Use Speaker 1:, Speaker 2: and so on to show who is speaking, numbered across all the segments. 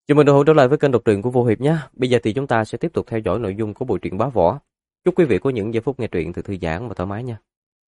Speaker 1: Chào mừng đồng hữu trở lại với kênh đọc truyện của Vô Hiệp nhé. Bây giờ thì chúng ta sẽ tiếp tục theo dõi nội dung của bộ truyện Bá Võ. Chúc quý vị có những giây phút nghe truyện thật thư giãn và thoải mái nha.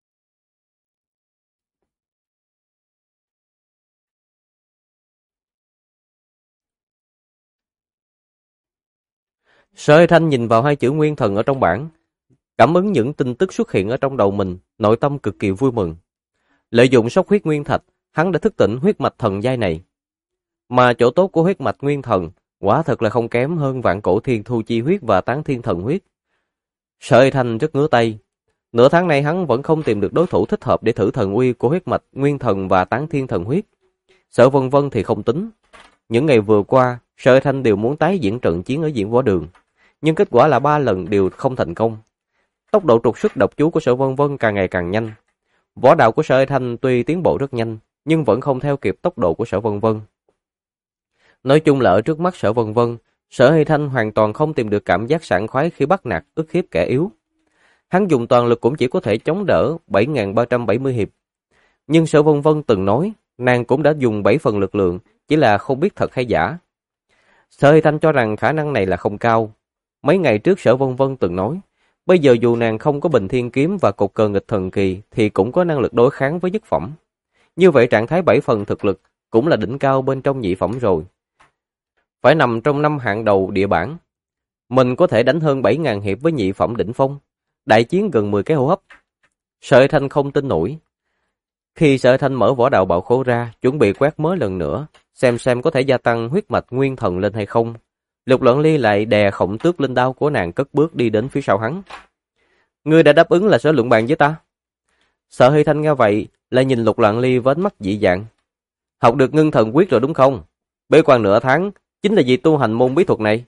Speaker 1: Sở Hải Thanh nhìn vào hai chữ Nguyên Thần ở trong bảng, cảm ứng những tin tức xuất hiện ở trong đầu mình, nội tâm cực kỳ vui mừng. Lợi dụng sóc huyết nguyên thạch, hắn đã thức tỉnh huyết mạch thần giai này. Mà chỗ tốt của huyết mạch Nguyên Thần quả thật là không kém hơn Vạn Cổ Thiên Thu Chi huyết và Tán Thiên Thần huyết. Sở Hải Thanh rất ngứa tay. Nửa tháng nay hắn vẫn không tìm được đối thủ thích hợp để thử thần uy của huyết mạch Nguyên Thần và Tán Thiên Thần huyết. Sở Vân Vân thì không tính. Những ngày vừa qua, Sở Hải Thanh đều muốn tái diễn trận chiến ở diễn võ đường, nhưng kết quả là 3 lần đều không thành công. Tốc độ trục xuất độc chú của Sở Vân Vân càng ngày càng nhanh. Võ đạo của Sở Hải Thanh tuy tiến bộ rất nhanh, nhưng vẫn không theo kịp tốc độ của Sở Vân Vân. Nói chung là ở trước mắt Sở Vân Vân, Sở Hải Thanh hoàn toàn không tìm được cảm giác sảng khoái khi bắt nạt ức hiếp kẻ yếu. Hắn dùng toàn lực cũng chỉ có thể chống đỡ 7.370 hiệp. Nhưng Sở Vân Vân từng nói, nàng cũng đã dùng 7 phần lực lượng, chỉ là không biết thật hay giả. Sở Hải Thanh cho rằng khả năng này là không cao. Mấy ngày trước Sở Vân Vân từng nói, bây giờ dù nàng không có Bình Thiên Kiếm và cột cờ nghịch thần kỳ thì cũng có năng lực đối kháng với nhất phẩm. Như vậy trạng thái 7 phần thực lực cũng là đỉnh cao bên trong nhị phẩm rồi. Phải nằm trong 5 hạng đầu địa bảng. Mình có thể đánh hơn 7.000 hiệp với nhị phẩm đỉnh phong. Đại chiến gần 10 cái hô hấp. Sở Hải Thanh không tin nổi. Khi Sở Hải Thanh mở võ đạo bảo khố ra, chuẩn bị quét mới lần nữa, xem có thể gia tăng huyết mạch nguyên thần lên hay không. Lục Loạn Ly lại đè Khổng Tước linh đao của nàng cất bước đi đến phía sau hắn. Ngươi đã đáp ứng là sẽ luận bàn với ta. Sở Hải Thanh nghe vậy, lại nhìn Lục Loạn Ly với ánh mắt dị dạng. Học được ngưng thần quyết rồi đúng không? Bế quan nửa tháng, chính là vì tu hành môn bí thuật này.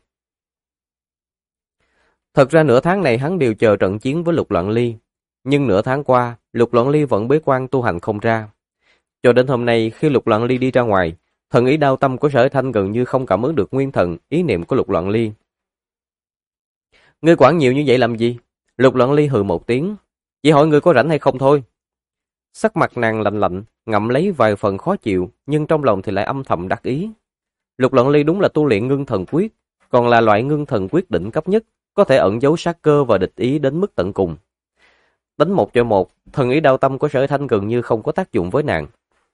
Speaker 1: Thật ra nửa tháng này hắn đều chờ trận chiến với Lục Loạn Ly. Nhưng nửa tháng qua, Lục Loạn Ly vẫn bế quan tu hành không ra. Cho đến hôm nay khi Lục Loạn Ly đi ra ngoài, thần ý đao tâm của Sở Hải Thanh gần như không cảm ứng được nguyên thần, ý niệm của Lục Loạn Ly. Ngươi quản nhiều như vậy làm gì? Lục Loạn Ly hừ một tiếng. Chỉ hỏi ngươi có rảnh hay không thôi. Sắc mặt nàng lạnh lạnh, ngậm lấy vài phần khó chịu, nhưng trong lòng thì lại âm thầm đắc ý. Lục Loạn Ly đúng là tu luyện ngưng thần quyết, còn là loại ngưng thần quyết đỉnh cấp nhất, có thể ẩn giấu sát cơ và địch ý đến mức tận cùng. Đánh 1-1, thần ý đao tâm của Sở Hải Thanh gần như không có tác dụng với nàng.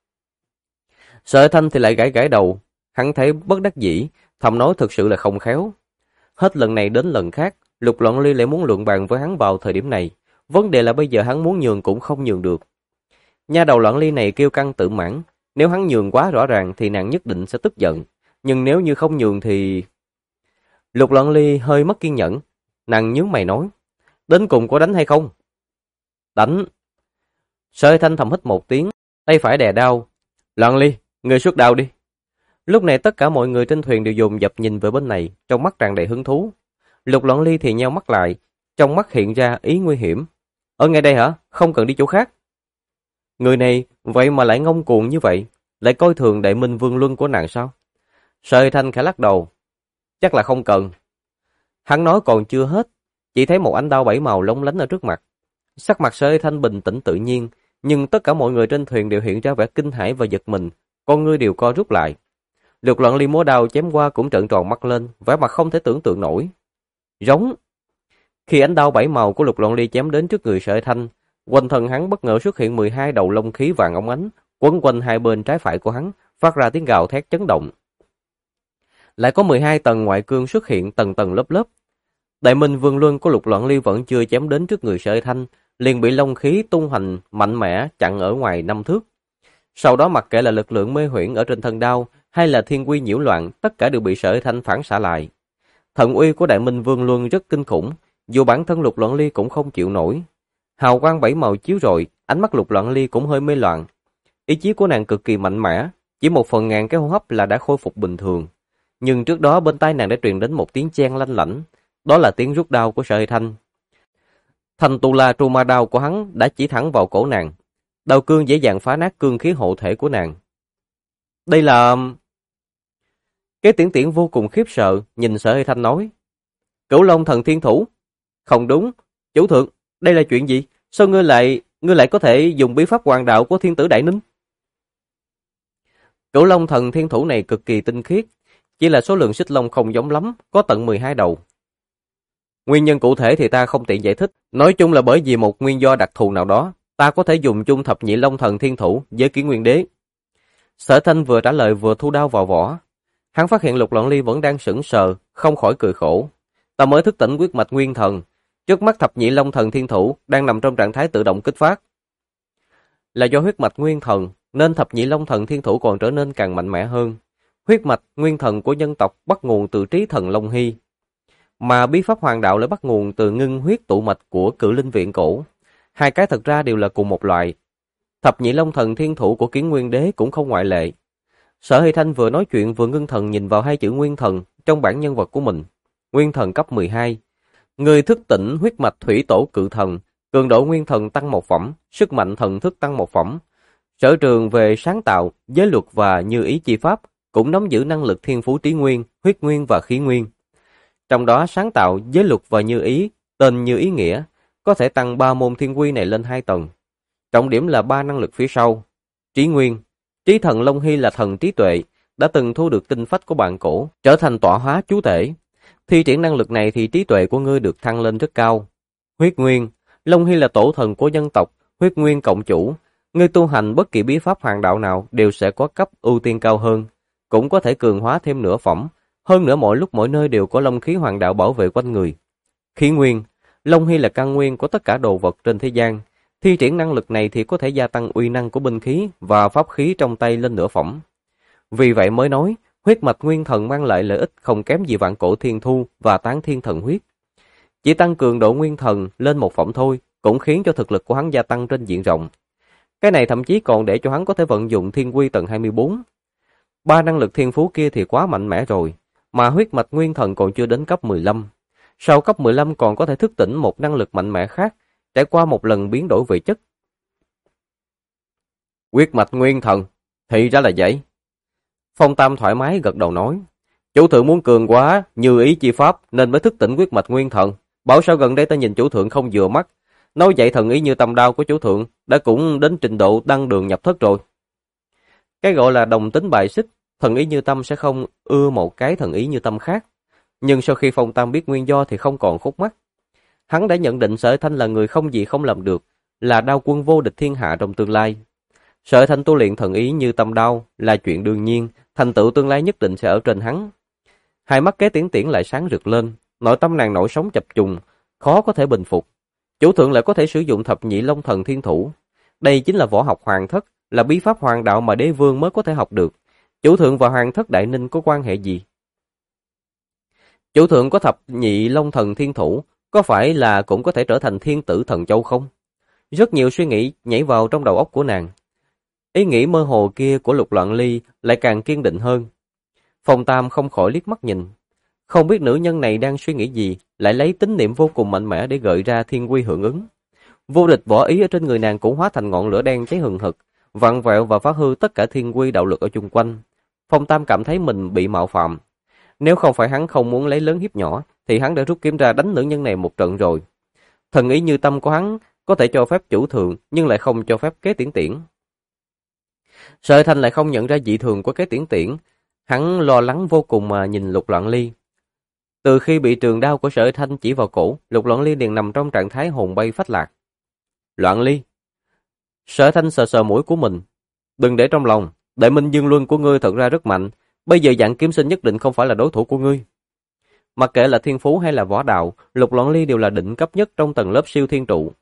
Speaker 1: Sở Hải Thanh thì lại gãi gãi đầu, hắn thấy bất đắc dĩ, thầm nói thực sự là không khéo. Hết lần này đến lần khác, Lục Loạn Ly lại muốn luận bàn với hắn vào thời điểm này, vấn đề là bây giờ hắn muốn nhường cũng không nhường được. Nha đầu Loạn Ly này kiêu căng tự mãn, nếu hắn nhường quá rõ ràng thì nàng nhất định sẽ tức giận, nhưng nếu như không nhường thì... Lục Loạn Ly hơi mất kiên nhẫn, nàng nhướng mày nói, đến cùng có đánh hay không? Đánh. Sở Hải Thanh thầm hít một tiếng, tay phải đè đao. Loạn Ly, người xuất đao đi. Lúc này tất cả mọi người trên thuyền đều dồn dập nhìn về bên này, trong mắt tràn đầy hứng thú. Lục Loạn Ly thì nheo mắt lại, trong mắt hiện ra ý nguy hiểm. Ở ngay đây hả? Không cần đi chỗ khác. Người này vậy mà lại ngông cuồng như vậy, lại coi thường Đại Minh Vương Luân của nàng sao? Sở Hải Thanh khẽ lắc đầu. Chắc là không cần. Hắn nói còn chưa hết, chỉ thấy một ánh đao 7 màu lóng lánh ở trước mặt. Sắc mặt Sở Hải Thanh bình tĩnh tự nhiên, nhưng tất cả mọi người trên thuyền đều hiện ra vẻ kinh hãi và giật mình, con ngươi đều co rút lại. Lục Loạn Ly múa đao chém qua cũng trợn tròn mắt lên, vẻ mặt không thể tưởng tượng nổi. Rống. Khi ánh đao 7 màu của Lục Loạn Ly chém đến trước người Sở Hải Thanh, quanh thân hắn bất ngờ xuất hiện 12 đầu lông khí vàng óng ánh, quấn quanh hai bên trái phải của hắn, phát ra tiếng gào thét chấn động. Lại có 12 tầng ngoại cương xuất hiện tầng tầng lớp lớp. Đại Minh Vương Luân của Lục Loạn Ly vẫn chưa chém đến trước người Sở Hải Thanh, liền bị long khí tung hoành mạnh mẽ chặn ở ngoài 5 thước. Sau đó mặc kệ là lực lượng mê huyễn ở trên thân đao hay là thiên quy nhiễu loạn, tất cả đều bị Sở Hải Thanh phản xạ lại. Thần uy của Đại Minh Vương Luân rất kinh khủng, dù bản thân Lục Loạn Ly cũng không chịu nổi. Hào quang 7 màu chiếu rọi, ánh mắt Lục Loạn Ly cũng hơi mê loạn. Ý chí của nàng cực kỳ mạnh mẽ, chỉ 1/1000 cái hô hấp là đã khôi phục bình thường. Nhưng trước đó bên tai nàng đã truyền đến một tiếng chen lanh lảnh, đó là tiếng rút đao của Sở Hải Thanh. Thanh tu la tru ma đao của hắn đã chỉ thẳng vào cổ nàng. Đao cương dễ dàng phá nát cương khí hộ thể của nàng. Đây là... Cái Tiễn Tiễn vô cùng khiếp sợ, nhìn Sở Hải Thanh nói. Cửu Long thần thiên thủ. Không đúng, chủ thượng, đây là chuyện gì? Sao ngươi lại có thể dùng bí pháp hoàng đạo của thiên tử Đại Ninh? Cửu Long thần thiên thủ này cực kỳ tinh khiết, chỉ là số lượng xích long không giống lắm, có tận 12 đầu. Nguyên nhân cụ thể thì ta không tiện giải thích, nói chung là bởi vì một nguyên do đặc thù nào đó, ta có thể dùng chung thập nhị long thần thiên thủ với Kiến Nguyên Đế. Sở Thanh vừa trả lời vừa thu đao vào vỏ. Hắn phát hiện Lục Loạn Ly vẫn đang sững sờ, không khỏi cười khổ. Ta mới thức tỉnh huyết mạch nguyên thần, trước mắt thập nhị long thần thiên thủ đang nằm trong trạng thái tự động kích phát. Là do huyết mạch nguyên thần, nên thập nhị long thần thiên thủ còn trở nên càng mạnh mẽ hơn. Huyết mạch nguyên thần của nhân tộc bắt nguồn từ trí thần Long Hy, mà bí pháp hoàng đạo lại bắt nguồn từ ngưng huyết tụ mạch của Cự Linh Viện cổ. Hai cái thật ra đều là cùng một loại. Thập nhị long thần thiên thủ của Kiến Nguyên Đế cũng không ngoại lệ. Sở Hy Thanh vừa nói chuyện vừa ngưng thần nhìn vào hai chữ nguyên thần trong bảng nhân vật của mình. Nguyên thần cấp 12. Người thức tỉnh huyết mạch thủy tổ cự thần, cường độ nguyên thần tăng 1 phẩm, sức mạnh thần thức tăng 1 phẩm. Sở trường về sáng tạo, giới luật và như ý chi pháp, cũng nắm giữ năng lực thiên phú trí nguyên, huyết nguyên và khí nguyên. Trong đó sáng tạo, giới luật và như ý, tên như ý nghĩa, có thể tăng 3 môn thiên quy này lên 2 tầng. Trọng điểm là 3 năng lực phía sau. Trí nguyên, trí thần Long Hy là thần trí tuệ, đã từng thu được tinh phách của bạn cổ, trở thành tọa hóa chú thể. Thi triển năng lực này thì trí tuệ của ngươi được thăng lên rất cao. Huyết nguyên, Long Hy là tổ thần của dân tộc, huyết nguyên cộng chủ. Ngươi tu hành bất kỳ bí pháp hoàng đạo nào đều sẽ có cấp ưu tiên cao hơn, cũng có thể cường hóa thêm nửa phẩm. Hơn nữa mỗi lúc mỗi nơi đều có long khí hoàng đạo bảo vệ quanh người. Khí nguyên, Long Hy là căn nguyên của tất cả đồ vật trên thế gian. Thi triển năng lực này thì có thể gia tăng uy năng của binh khí và pháp khí trong tay lên nửa phẩm. Vì vậy mới nói, huyết mạch nguyên thần mang lại lợi ích không kém gì vạn cổ thiên thu và tán thiên thần huyết. Chỉ tăng cường độ nguyên thần lên 1 phẩm thôi, cũng khiến cho thực lực của hắn gia tăng trên diện rộng. Cái này thậm chí còn để cho hắn có thể vận dụng thiên quy tầng 24. 3 năng lực thiên phú kia thì quá mạnh mẽ rồi, mà huyết mạch nguyên thần còn chưa đến cấp 15. Sau cấp 15 còn có thể thức tỉnh một năng lực mạnh mẽ khác, trải qua một lần biến đổi về chất. Huyết mạch nguyên thần, thì ra là vậy. Phong Tam thoải mái gật đầu nói, chủ thượng muốn cường quá, như ý chi pháp nên mới thức tỉnh huyết mạch nguyên thần. Bảo sao gần đây ta nhìn chủ thượng không vừa mắt, nói vậy thần ý như tâm đao của chủ thượng đã cũng đến trình độ đăng đường nhập thất rồi. Cái gọi là đồng tính bài xích, thần ý như tâm sẽ không ưa một cái thần ý như tâm khác. Nhưng sau khi Phong Tam biết nguyên do thì không còn khúc mắc. Hắn đã nhận định Sở Thanh là người không gì không làm được, là đao quân vô địch thiên hạ trong tương lai. Sở Thanh tu luyện thần ý như tâm đao là chuyện đương nhiên, thành tựu tương lai nhất định sẽ ở trên hắn. Hai mắt Kế Tiễn Tiễn lại sáng rực lên, nội tâm nàng nổi sóng chập trùng, khó có thể bình phục. Chủ thượng lại có thể sử dụng thập nhị long thần thiên thủ. Đây chính là võ học hoàng thất, là bí pháp hoàng đạo mà đế vương mới có thể học được. Chủ thượng và hoàng thất đại ninh có quan hệ gì? Chủ thượng có thập nhị long thần thiên thủ, có phải là cũng có thể trở thành thiên tử thần châu không? Rất nhiều suy nghĩ nhảy vào trong đầu óc của nàng. Ý nghĩ mơ hồ kia của Lục Loạn Ly lại càng kiên định hơn. Phong Tam không khỏi liếc mắt nhìn. Không biết nữ nhân này đang suy nghĩ gì, lại lấy tín niệm vô cùng mạnh mẽ để gợi ra thiên quy hưởng ứng. Vô địch võ ý ở trên người nàng cũng hóa thành ngọn lửa đen cháy hừng hực, vặn vẹo và phá hư tất cả thiên quy đạo lực ở chung quanh. Phong Tam cảm thấy mình bị mạo phạm. Nếu không phải hắn không muốn lấy lớn hiếp nhỏ, thì hắn đã rút kiếm ra đánh nữ nhân này một trận rồi. Thần ý như tâm của hắn có thể cho phép chủ thượng, nhưng lại không cho phép Kế Tiễn Tiễn. Sở Thanh lại không nhận ra dị thường của Kế Tiễn Tiễn. Hắn lo lắng vô cùng mà nhìn Lục Loạn Ly. Từ khi bị trường đao của Sở Thanh chỉ vào cổ, Lục Loạn Ly liền nằm trong trạng thái hồn bay phách lạc. Loạn Ly. Sở Thanh sờ sờ mũi của mình. Đừng để trong lòng, Đại Minh Dương Luân của ngươi thật ra rất mạnh. Bây giờ Dạng Kiếm Sinh nhất định không phải là đối thủ của ngươi. Mặc kệ là thiên phú hay là võ đạo, Lục Loạn Ly đều là đỉnh cấp nhất trong tầng lớp siêu thiên trụ.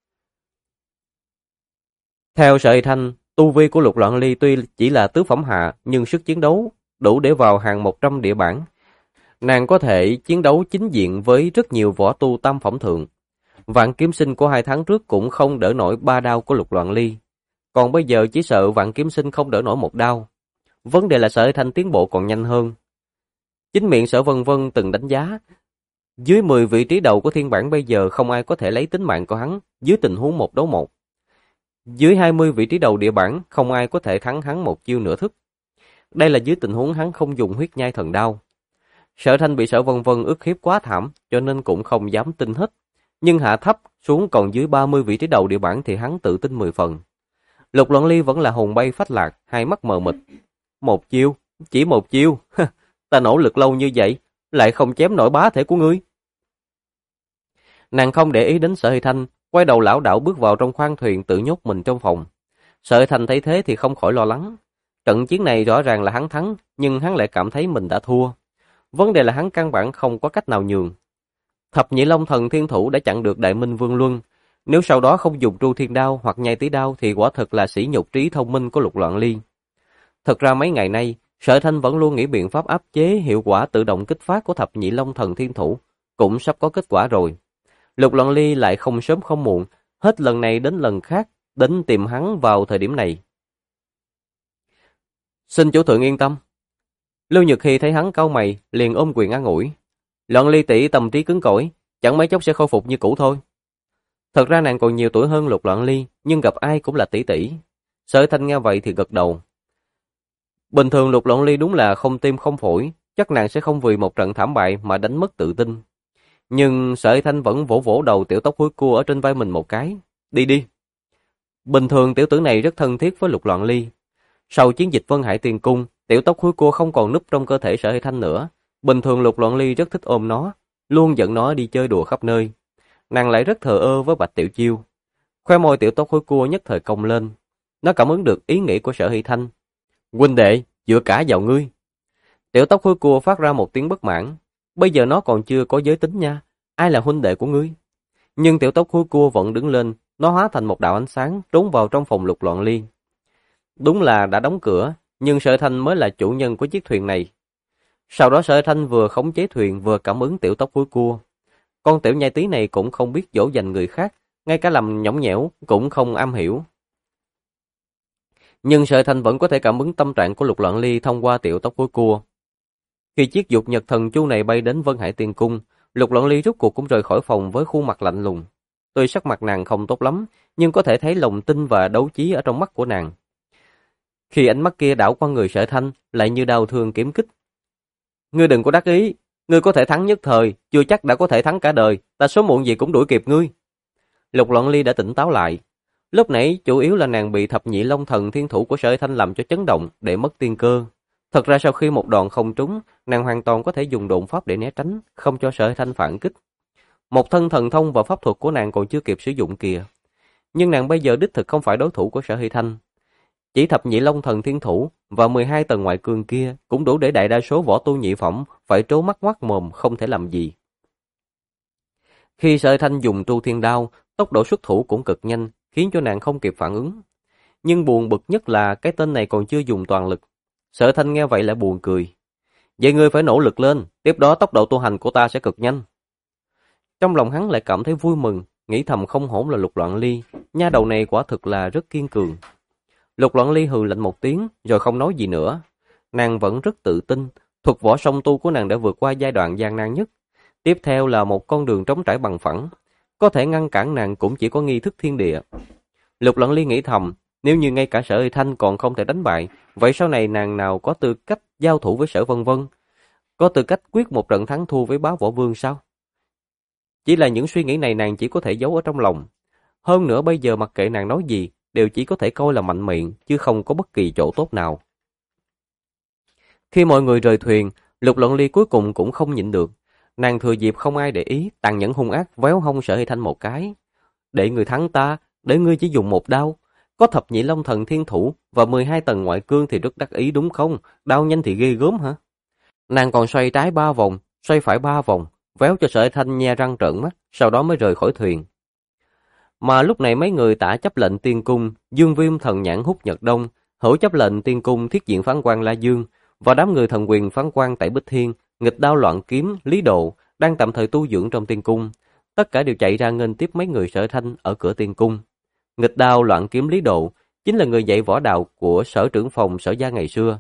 Speaker 1: Theo Sở Thanh, tu vi của Lục Loạn Ly tuy chỉ là tứ phẩm hạ, nhưng sức chiến đấu đủ để vào hàng 100 địa bảng. Nàng có thể chiến đấu chính diện với rất nhiều võ tu tam phẩm thượng. Vạn Kiếm Sinh của 2 tháng trước cũng không đỡ nổi 3 đao của Lục Loạn Ly. Còn bây giờ chỉ sợ Vạn Kiếm Sinh không đỡ nổi 1 đao. Vấn đề là Sở Thanh tiến bộ còn nhanh hơn. Chính miệng Sở Vân Vân từng đánh giá, dưới 10 vị trí đầu của thiên bảng bây giờ không ai có thể lấy tính mạng của hắn dưới tình huống 1 đấu 1. Dưới 20 vị trí đầu địa bảng không ai có thể thắng hắn một chiêu nửa thức. Đây là dưới tình huống hắn không dùng huyết nhai thần đao. Sở Thanh bị Sở Vân Vân ức hiếp quá thảm, cho nên cũng không dám tin hết. Nhưng hạ thấp xuống còn dưới 30 vị trí đầu địa bảng thì hắn tự tin 10 phần. Lục Loạn Ly vẫn là hồn bay phách lạc, hai mắt mờ mịt. Một chiêu, chỉ một chiêu. ta nỗ lực lâu như vậy, lại không chém nổi bá thể của ngươi. Nàng không để ý đến Sở Hy Thanh, quay đầu lảo đảo bước vào trong khoang thuyền tự nhốt mình trong phòng. Sở Hy Thanh thấy thế thì không khỏi lo lắng. Trận chiến này rõ ràng là hắn thắng, nhưng hắn lại cảm thấy mình đã thua. Vấn đề là hắn căn bản không có cách nào nhường. Thập nhị long thần thiên thủ đã chặn được Đại Minh Vương Luân. Nếu sau đó không dùng Tru Thiên Đao hoặc Nhai Tí Đao thì quả thực là sỉ nhục trí thông minh của Lục Loạn Ly. Thật ra mấy ngày nay, Sở Thanh vẫn luôn nghĩ biện pháp áp chế hiệu quả tự động kích phát của thập nhị long thần thiên thủ, cũng sắp có kết quả rồi. Lục Loạn Ly lại không sớm không muộn, hết lần này đến lần khác, đến tìm hắn vào thời điểm này. Xin chủ thượng yên tâm. Lưu Nhược Hy thấy hắn cau mày, liền ôm quyền an ủi. Loạn Ly tỷ tâm trí cứng cỏi, chẳng mấy chốc sẽ khôi phục như cũ thôi. Thật ra nàng còn nhiều tuổi hơn Lục Loạn Ly, nhưng gặp ai cũng là tỷ tỷ. Sở Thanh nghe vậy thì gật đầu. Bình thường Lục Loạn Ly đúng là không tim không phổi, chắc nàng sẽ không vì một trận thảm bại mà đánh mất tự tin. Nhưng Sở Thanh vẫn vỗ vỗ đầu tiểu tóc húi cua ở trên vai mình một cái. Đi đi. Bình thường tiểu tử này rất thân thiết với Lục Loạn Ly. Sau chiến dịch Vân Hải Tiên Cung, tiểu tóc húi cua không còn núp trong cơ thể Sở Thanh nữa. Bình thường Lục Loạn Ly rất thích ôm nó, luôn dẫn nó đi chơi đùa khắp nơi. Nàng lại rất thờ ơ với Bạch Tiểu Chiêu. Khoe môi tiểu tóc húi cua nhất thời cong lên. Nó cảm ứng được ý nghĩ của Sở Hy Thanh. Huynh đệ, dựa cả vào ngươi. Tiểu tóc húi cua phát ra một tiếng bất mãn. Bây giờ nó còn chưa có giới tính nha. Ai là huynh đệ của ngươi? Nhưng tiểu tóc húi cua vẫn đứng lên. Nó hóa thành một đạo ánh sáng trốn vào trong phòng Lục Loạn Ly. Đúng là đã đóng cửa, nhưng Sở Thanh mới là chủ nhân của chiếc thuyền này. Sau đó Sở Thanh vừa khống chế thuyền vừa cảm ứng tiểu tóc húi cua. Con tiểu nhai tí này cũng không biết dỗ dành người khác, ngay cả làm nhõng nhẽo cũng không am hiểu. Nhưng Sở Thanh vẫn có thể cảm ứng tâm trạng của Lục Loạn Ly thông qua tiểu tóc húi cua. Khi chiếc dục nhật thần chu này bay đến Vân Hải Tiên Cung, Lục Loạn Ly rốt cuộc cũng rời khỏi phòng với khuôn mặt lạnh lùng. Tuy sắc mặt nàng không tốt lắm, nhưng có thể thấy lòng tin và đấu trí ở trong mắt của nàng. Khi ánh mắt kia đảo qua người Sở Thanh, lại như đao thương kiếm kích. Ngươi đừng có đắc ý, ngươi có thể thắng nhất thời, chưa chắc đã có thể thắng cả đời, ta sớm muộn gì cũng đuổi kịp ngươi. Lục Loạn Ly đã tỉnh táo lại. Lúc nãy chủ yếu là nàng bị thập nhị long thần thiên thủ của Sở Thanh làm cho chấn động để mất tiên cơ. Thật ra sau khi một đòn không trúng, nàng hoàn toàn có thể dùng độn pháp để né tránh, không cho Sở Thanh phản kích. Một thân thần thông và pháp thuật của nàng còn chưa kịp sử dụng kìa. Nhưng nàng bây giờ đích thực không phải đối thủ của Sở Hy Thanh. Chỉ thập nhị long thần thiên thủ và 12 tầng ngoại cương kia cũng đủ để đại đa số võ tu nhị phẩm phải trố mắt ngoác mồm không thể làm gì. Khi Sở Thanh dùng Tru Thiên Đao, tốc độ xuất thủ cũng cực nhanh, khiến cho nàng không kịp phản ứng. Nhưng buồn bực nhất là cái tên này còn chưa dùng toàn lực. Sở Thanh nghe vậy lại buồn cười. Vậy ngươi phải nỗ lực lên, tiếp đó tốc độ tu hành của ta sẽ cực nhanh. Trong lòng hắn lại cảm thấy vui mừng, nghĩ thầm không hổn là Lục Loạn Ly, nha đầu này quả thực là rất kiên cường. Lục Loạn Ly hừ lạnh một tiếng, rồi không nói gì nữa. Nàng vẫn rất tự tin, thuật võ song tu của nàng đã vượt qua giai đoạn gian nan nhất. Tiếp theo là một con đường trống trải bằng phẳng. Có thể ngăn cản nàng cũng chỉ có nghi thức thiên địa. Lục Loạn Ly nghĩ thầm, nếu như ngay cả Sở Hy Thanh còn không thể đánh bại, vậy sau này nàng nào có tư cách giao thủ với Sở Vân Vân? Có tư cách quyết một trận thắng thua với Bá Võ Vương sao? Chỉ là những suy nghĩ này nàng chỉ có thể giấu ở trong lòng. Hơn nữa bây giờ mặc kệ nàng nói gì, đều chỉ có thể coi là mạnh miệng, chứ không có bất kỳ chỗ tốt nào. Khi mọi người rời thuyền, Lục Loạn Ly cuối cùng cũng không nhịn được. Nàng thừa dịp không ai để ý, tàn nhẫn hung ác véo hông Sở Hy Thanh một cái. Để người thắng ta, để ngươi chỉ dùng một đao. Có thập nhị long thần thiên thủ và 12 tầng ngoại cương thì rất đắc ý đúng không? Đao nhanh thì ghê gớm hả? Nàng còn xoay trái 3 vòng, xoay phải 3 vòng, véo cho Sở Hy Thanh nhe răng trợn mắt, sau đó mới rời khỏi thuyền. Mà lúc này mấy người Tả chấp lệnh Tiên Cung, Dương Viêm thần nhãn Húc Nhật Đông, Hữu chấp lệnh Tiên Cung Thiết diện phán quan La Dương và đám người thần quyền phán quan tại Bích Thiên, Nghịch Đao Loạn Kiếm, Lý Độ đang tạm thời tu dưỡng trong Tiên Cung. Tất cả đều chạy ra nghênh tiếp mấy người Sở Thanh ở cửa Tiên Cung. Nghịch Đao Loạn Kiếm Lý Độ chính là người dạy võ đạo của Sở trưởng phòng Sở gia ngày xưa.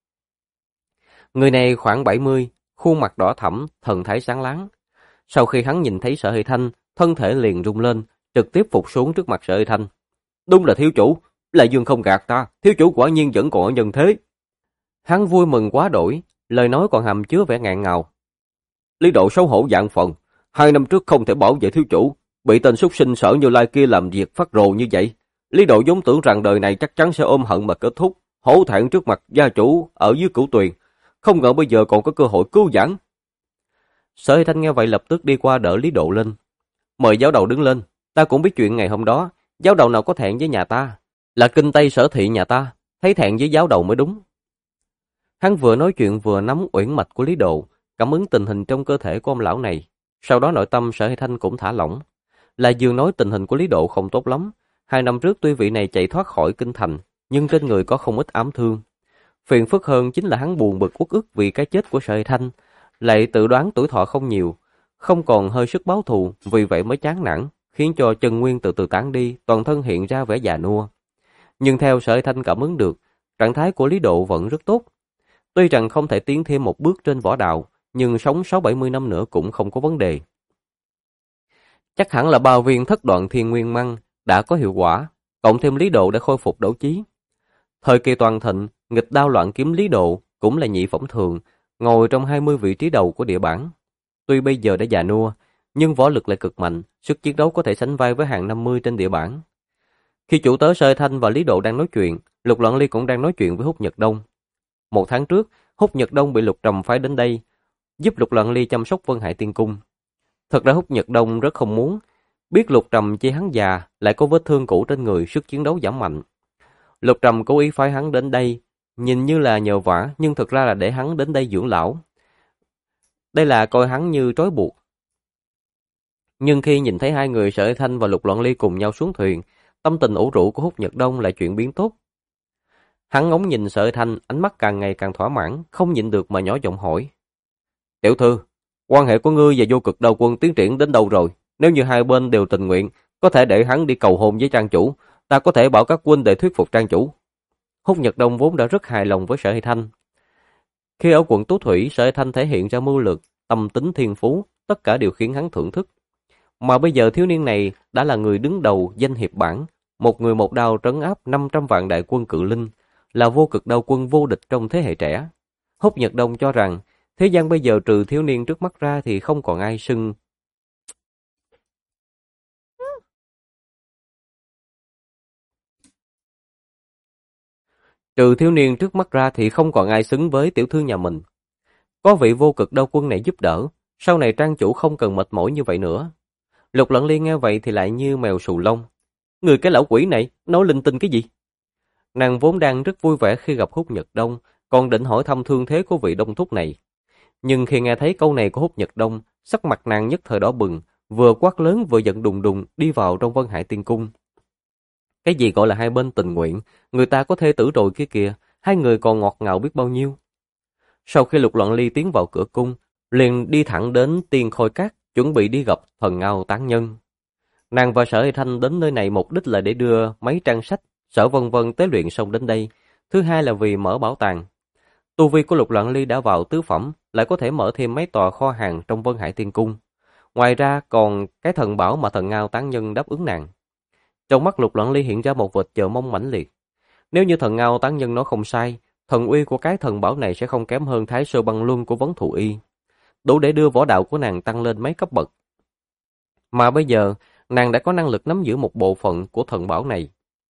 Speaker 1: Người này khoảng 70, khuôn mặt đỏ thẫm, thần thái sáng láng. Sau khi hắn nhìn thấy Sở Hy Thanh, thân thể liền rung lên, trực tiếp phục xuống trước mặt Sở Hy Thanh. Đúng là thiếu chủ, La Dương không gạt ta, thiếu chủ quả nhiên vẫn còn ở nhân thế. Hắn vui mừng quá đổi, lời nói còn hàm chứa vẻ ngạn ngào. Lý Độ xấu hổ vạn phần, 2 năm trước không thể bảo vệ thiếu chủ, bị tên súc sinh Sở Như Lai kia làm việc phát rồ như vậy. Lý Độ vốn tưởng rằng đời này chắc chắn sẽ ôm hận mà kết thúc, hổ thẹn trước mặt gia chủ ở dưới Cửu Tuyền. không ngờ bây giờ còn có cơ hội cứu vãn. Sở Hy Thanh nghe vậy lập tức đi qua đỡ Lý Độ lên. Mời giáo đầu đứng lên, ta cũng biết chuyện ngày hôm đó, giáo đầu nào có thẹn với nhà ta, là kinh tây Sở thị nhà ta, thấy thẹn với giáo đầu mới đúng. Hắn vừa nói chuyện vừa nắm uyển mạch của Lý Độ, cảm ứng tình hình trong cơ thể của ông lão này. Sau đó nội tâm Sở Hy Thanh cũng thả lỏng. Là Dương nói tình hình của Lý Độ không tốt lắm. 2 năm trước tuy vị này chạy thoát khỏi kinh thành, nhưng trên người có không ít ám thương. Phiền phức hơn chính là hắn buồn bực uất ức vì cái chết của Sở Hy Thanh, lại tự đoán tuổi thọ không nhiều, không còn hơi sức báo thù, vì vậy mới chán nản, khiến cho chân nguyên từ từ tán đi, toàn thân hiện ra vẻ già nua. Nhưng theo Sở Hy Thanh cảm ứng được, trạng thái của Lý Độ vẫn rất tốt. Tuy rằng không thể tiến thêm một bước trên võ đạo, nhưng sống 6-70 năm nữa cũng không có vấn đề. Chắc hẳn là 3 viên thất đoạn thiên nguyên măng đã có hiệu quả, cộng thêm Lý Độ đã khôi phục đấu trí. Thời kỳ toàn thịnh, nghịch đao loạn kiếm Lý Độ cũng là nhị phẩm thường, ngồi trong 20 vị trí đầu của địa bảng. Tuy bây giờ đã già nua, nhưng võ lực lại cực mạnh, sức chiến đấu có thể sánh vai với hàng 50 trên địa bảng. Khi chủ tớ Sở Thanh và Lý Độ đang nói chuyện, Lục Loạn Ly cũng đang nói chuyện với Húc Nhật Đông. 1 tháng trước, Húc Nhật Đông bị Lục Trầm phái đến đây, giúp Lục Loạn Ly chăm sóc Vân Hải Tiên Cung. Thật ra Húc Nhật Đông rất không muốn, biết Lục Trầm chê hắn già, lại có vết thương cũ trên người, sức chiến đấu giảm mạnh. Lục Trầm cố ý phái hắn đến đây, nhìn như là nhờ vả, nhưng thực ra là để hắn đến đây dưỡng lão. Đây là coi hắn như trói buộc. Nhưng khi nhìn thấy 2 người Sở Thanh và Lục Loạn Ly cùng nhau xuống thuyền, tâm tình ủ rũ của Húc Nhật Đông lại chuyển biến tốt. Hắn ngóng nhìn Sở Thanh, ánh mắt càng ngày càng thỏa mãn, không nhịn được mà nhỏ giọng hỏi. Tiểu thư, quan hệ của ngươi và Vô Cực Đao Quân tiến triển đến đâu rồi? Nếu như hai bên đều tình nguyện, có thể để hắn đi cầu hôn với trang chủ, ta có thể bảo các huynh để thuyết phục trang chủ. Húc Nhật Đông vốn đã rất hài lòng với Sở Hy Thanh. Khi ở quận Tú Thủy, Sở Hy Thanh thể hiện ra mưu lược, tâm tính thiên phú, tất cả đều khiến hắn thưởng thức. Mà bây giờ thiếu niên này đã là người đứng đầu danh hiệp bảng, một người một đao trấn áp 500 vạn đại quân cự linh, là Vô Cực Đao Quân vô địch trong thế hệ trẻ. Húc Nhật Đông cho rằng, thế gian bây giờ trừ thiếu niên trước mắt ra thì không còn ai xưng. Trừ thiếu niên trước mắt ra thì không còn ai xứng với tiểu thư nhà mình. Có vị Vô Cực Đao Quân này giúp đỡ, sau này trang chủ không cần mệt mỏi như vậy nữa. Lục Lận Liên nghe vậy thì lại như mèo sù lông. Người cái lão quỷ này, nói linh tinh cái gì? Nàng vốn đang rất vui vẻ khi gặp Húc Nhật Đông, còn định hỏi thăm thương thế của vị đông thúc này. Nhưng khi nghe thấy câu này của Húc Nhật Đông, sắc mặt nàng nhất thời đỏ bừng, vừa quát lớn vừa giận đùng đùng đi vào trong Vân Hải Tiên Cung. Cái gì gọi là hai bên tình nguyện, người ta có thê tử rồi kia kìa, 2 người còn ngọt ngào biết bao nhiêu. Sau khi Lục Loạn Ly tiến vào cửa cung, liền đi thẳng đến Tiên Khôi Các, chuẩn bị đi gặp Thần Ngao Tán Nhân. Nàng và Sở Hy Thanh đến nơi này mục đích là để đưa mấy trang sách Sở Vân Vân tế luyện xong đến đây, thứ hai là vì mở bảo tàng. Tu vi của Lục Loạn Ly đã vào tứ phẩm, lại có thể mở thêm mấy tòa kho hàng trong Vân Hải Tiên Cung. Ngoài ra còn cái thần bảo mà Thần Ngao Tán Nhân đáp ứng nàng. Trong mắt Lục Loạn Ly hiện ra một vệt chờ mong mãnh liệt. Nếu như Thần Ngao Tán Nhân nói không sai, thần uy của cái thần bảo này sẽ không kém hơn Thái Sơ Băng Luân của Vấn Thù Y, đủ để đưa võ đạo của nàng tăng lên mấy cấp bậc. Mà bây giờ, nàng đã có năng lực nắm giữ một bộ phận của thần bảo này.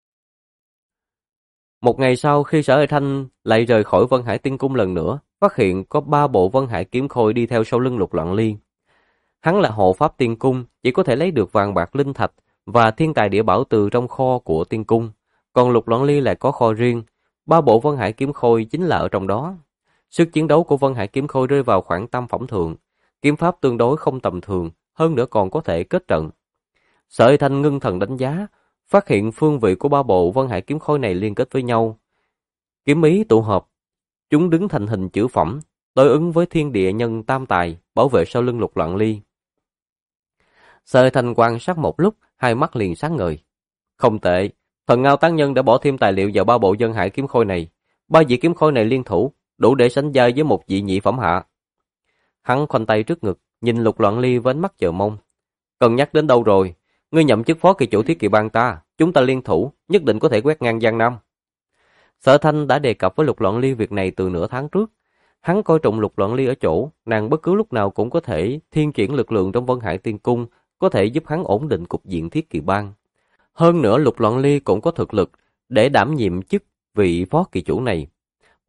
Speaker 1: Một ngày sau, khi Sở Hy Thanh lại rời khỏi Vân Hải Tiên Cung lần nữa, phát hiện có 3 bộ Vân Hải kiếm khôi đi theo sau lưng Lục Loạn Ly. Hắn là hộ pháp Tiên Cung, chỉ có thể lấy được vàng bạc linh thạch và thiên tài địa bảo từ trong kho của Tiên Cung. Còn Lục Loạn Ly lại có kho riêng, 3 bộ Vân Hải kiếm khôi chính là ở trong đó. Sức chiến đấu của Vân Hải kiếm khôi rơi vào khoảng tam phẩm thượng, kiếm pháp tương đối không tầm thường, hơn nữa còn có thể kết trận. Sở Hy Thanh ngưng thần đánh giá, phát hiện phương vị của 3 bộ Vân Hải kiếm khôi này liên kết với nhau. Kiếm ý tụ hợp, chúng đứng thành hình chữ phẩm, đối ứng với thiên địa nhân tam tài, bảo vệ sau lưng Lục Loạn Ly. Sở Hy Thanh quan sát một lúc, hai mắt liền sáng ngời. Không tệ, Thần Ngao Tán Nhân đã bỏ thêm tài liệu vào 3 bộ Vân Hải kiếm khôi này. 3 vị kiếm khôi này liên thủ, đủ để sánh vai với một vị nhị phẩm hạ. Hắn khoanh tay trước ngực, nhìn Lục Loạn Ly với ánh mắt chờ mong. Cần nhắc đến đâu rồi? Ngươi nhậm chức phó kỳ chủ Thiết Kỵ Bang ta, chúng ta liên thủ, nhất định có thể quét ngang Giang Nam. Sở Thanh đã đề cập với Lục Loạn Ly việc này từ nửa tháng trước. Hắn coi trọng Lục Loạn Ly ở chỗ, nàng bất cứ lúc nào cũng có thể thiên chuyển lực lượng trong Vân Hải Tiên Cung, có thể giúp hắn ổn định cục diện Thiết Kỵ Bang. Hơn nữa Lục Loạn Ly cũng có thực lực để đảm nhiệm chức vị phó kỳ chủ này.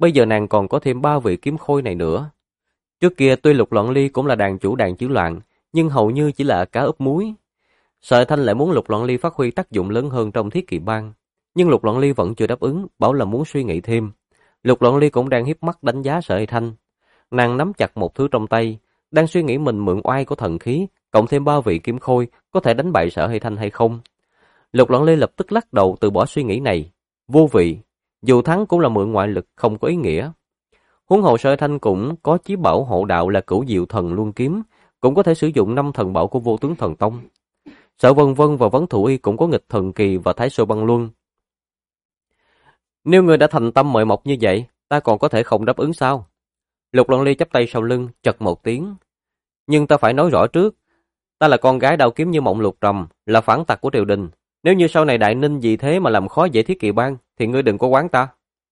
Speaker 1: bây giờ nàng còn có thêm 3 vị kiếm khôi này nữa. Trước kia tuy Lục Loạn Ly cũng là đàn chủ đàn chữ loạn, nhưng hầu như chỉ là cá ướp muối. Sở Thanh lại muốn Lục Loạn Ly phát huy tác dụng lớn hơn trong Thiết Kỵ Bang, nhưng Lục Loạn Ly vẫn chưa đáp ứng, bảo là muốn suy nghĩ thêm. Lục Loạn Ly cũng đang hiếp mắt đánh giá Sở Thanh. Nàng nắm chặt một thứ trong tay, đang suy nghĩ mình mượn oai của thần khí, cộng thêm 3 vị kiếm khôi, có thể đánh bại Sở Thanh hay không. Lục Loạn Ly lập tức lắc đầu từ bỏ suy nghĩ này. Vô vị, dù thắng cũng là mượn ngoại lực không có ý nghĩa. Huống hồ Sở Thanh cũng có chí bảo hộ đạo là Cửu Diệu Thần Luân Kiếm, cũng có thể sử dụng 5 thần bảo của Vô Tướng Thần Tông. Sở Vân Vân và Vấn Thủ Y cũng có Nghịch Thần Kỳ và Thái Sơ Băng Luân. Nếu người đã thành tâm mời mọc như vậy, ta còn có thể không đáp ứng sao? Lục Loạn Ly chắp tay sau lưng, chật một tiếng. Nhưng ta phải nói rõ trước, ta là con gái đao kiếm như mộng lục trầm, là phản tặc của triều đình. Nếu như sau này đại ninh vì thế mà làm khó dễ Thiết Kỵ Bang, thì ngươi đừng có quán ta.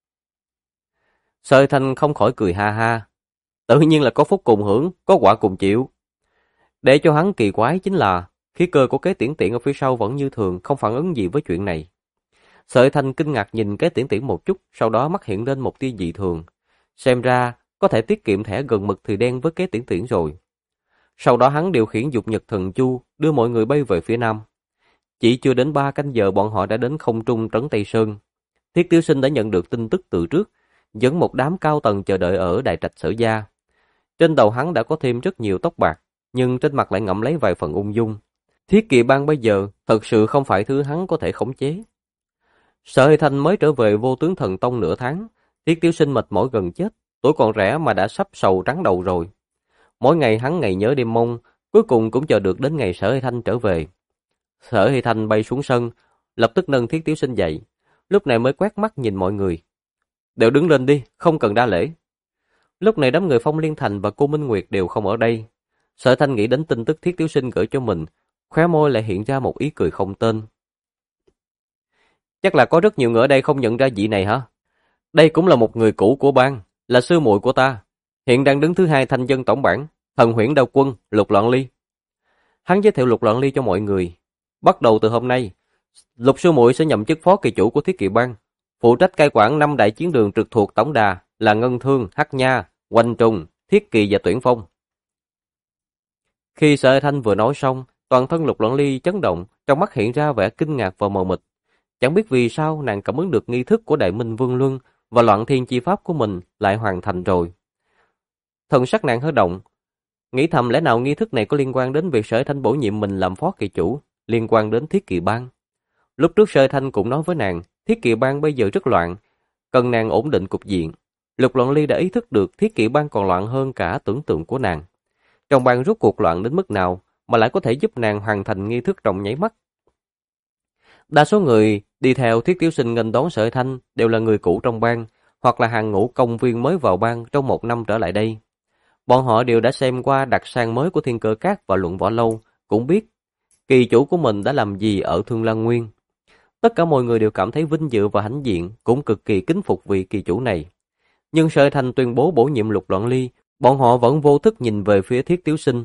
Speaker 1: Sở Thanh không khỏi cười ha ha. Tự nhiên là có phúc cùng hưởng, có quả cùng chịu. Để cho hắn kỳ quái chính là, khí cơ của Kế Tiễn Tiễn ở phía sau vẫn như thường, không phản ứng gì với chuyện này. Sở Thanh kinh ngạc nhìn Kế Tiễn Tiễn một chút, sau đó mắt hiện lên một tia dị thường. Xem ra, có thể tiết kiệm thẻ gần mực thì đen với Kế Tiễn Tiễn rồi. Sau đó hắn điều khiển Dục Nhật Thần Chu, đưa mọi người bay về phía nam. Chỉ chưa đến 3 canh giờ bọn họ đã đến không trung trấn Tây Sơn. Thiết Tiểu Sinh đã nhận được tin tức từ trước, dẫn một đám cao tầng chờ đợi ở Đại Trạch Sở Gia. Trên đầu hắn đã có thêm rất nhiều tóc bạc, nhưng trên mặt lại ngậm lấy vài phần ung dung. Thiết Kỵ Bang bây giờ thật sự không phải thứ hắn có thể khống chế. Sở Thanh mới trở về Vô Tướng Thần Tông nửa tháng, Thiết Tiểu Sinh mệt mỏi gần chết, tuổi còn trẻ mà đã sắp sầu trắng đầu rồi. Mỗi ngày hắn ngày nhớ đêm mong, cuối cùng cũng chờ được đến ngày Sở Thanh trở về. Sở Thanh bay xuống sân, lập tức nâng Thiết Tiểu Sinh dậy, lúc này mới quét mắt nhìn mọi người. Đều đứng lên đi, không cần đa lễ. Lúc này đám người Phong Liên Thành và cô Minh Nguyệt đều không ở đây. Sở Thanh nghĩ đến tin tức Thiết Tiểu Sinh gửi cho mình, khóe môi lại hiện ra một ý cười không tên. Chắc là có rất nhiều người ở đây không nhận ra vị này hả? Đây cũng là một người cũ của bang, là sư muội của ta. Hiện đang đứng thứ 2 thanh dân tổng bảng, Thần Huyễn Đao Quân, Lục Loạn Ly. Hắn giới thiệu Lục Loạn Ly cho mọi người. Bắt đầu từ hôm nay, Lục sư muội sẽ nhậm chức phó kỳ chủ của Thiết Kỵ Bang, phụ trách cai quản 5 đại chiến đường trực thuộc tổng đà là Ngân Thương, Hắc Nha, Hoành Trùng, Thiết Kỳ và Tuyển Phong. Khi Sở Thanh vừa nói xong, toàn thân Lục Loạn Ly chấn động, trong mắt hiện ra vẻ kinh ngạc và mờ mịt. Chẳng biết vì sao nàng cảm ứng được nghi thức của Đại Minh Vương Luân và Loạn Thiên chi pháp của mình lại hoàn thành rồi. Thần sắc nàng hơi động, nghĩ thầm lẽ nào nghi thức này có liên quan đến việc Sở Thanh bổ nhiệm mình làm phó kỳ chủ, liên quan đến Thiết Kỵ Bang. Lúc trước Sở Thanh cũng nói với nàng, Thiết Kỵ Bang bây giờ rất loạn, cần nàng ổn định cục diện. Lục Loạn Ly đã ý thức được Thiết Kỵ Bang còn loạn hơn cả tưởng tượng của nàng. Trong bang rốt cuộc loạn đến mức nào mà lại có thể giúp nàng hoàn thành nghi thức trong nháy mắt. Đa số người đi theo Thiết Tiểu Sinh nghênh đón Sở Thanh đều là người cũ trong bang, hoặc là hàng ngũ công viên mới vào bang trong 1 năm trở lại đây. Bọn họ đều đã xem qua đặc sản mới của Thiên Cơ Các và Luận Võ Lâu, cũng biết kỳ chủ của mình đã làm gì ở Thương Lan Nguyên. Tất cả mọi người đều cảm thấy vinh dự và hãnh diện, cũng cực kỳ kính phục vị kỳ chủ này. Nhưng Sở Thanh tuyên bố bổ nhiệm Lục Loạn Ly, bọn họ vẫn vô thức nhìn về phía Thiết Tiểu Sinh.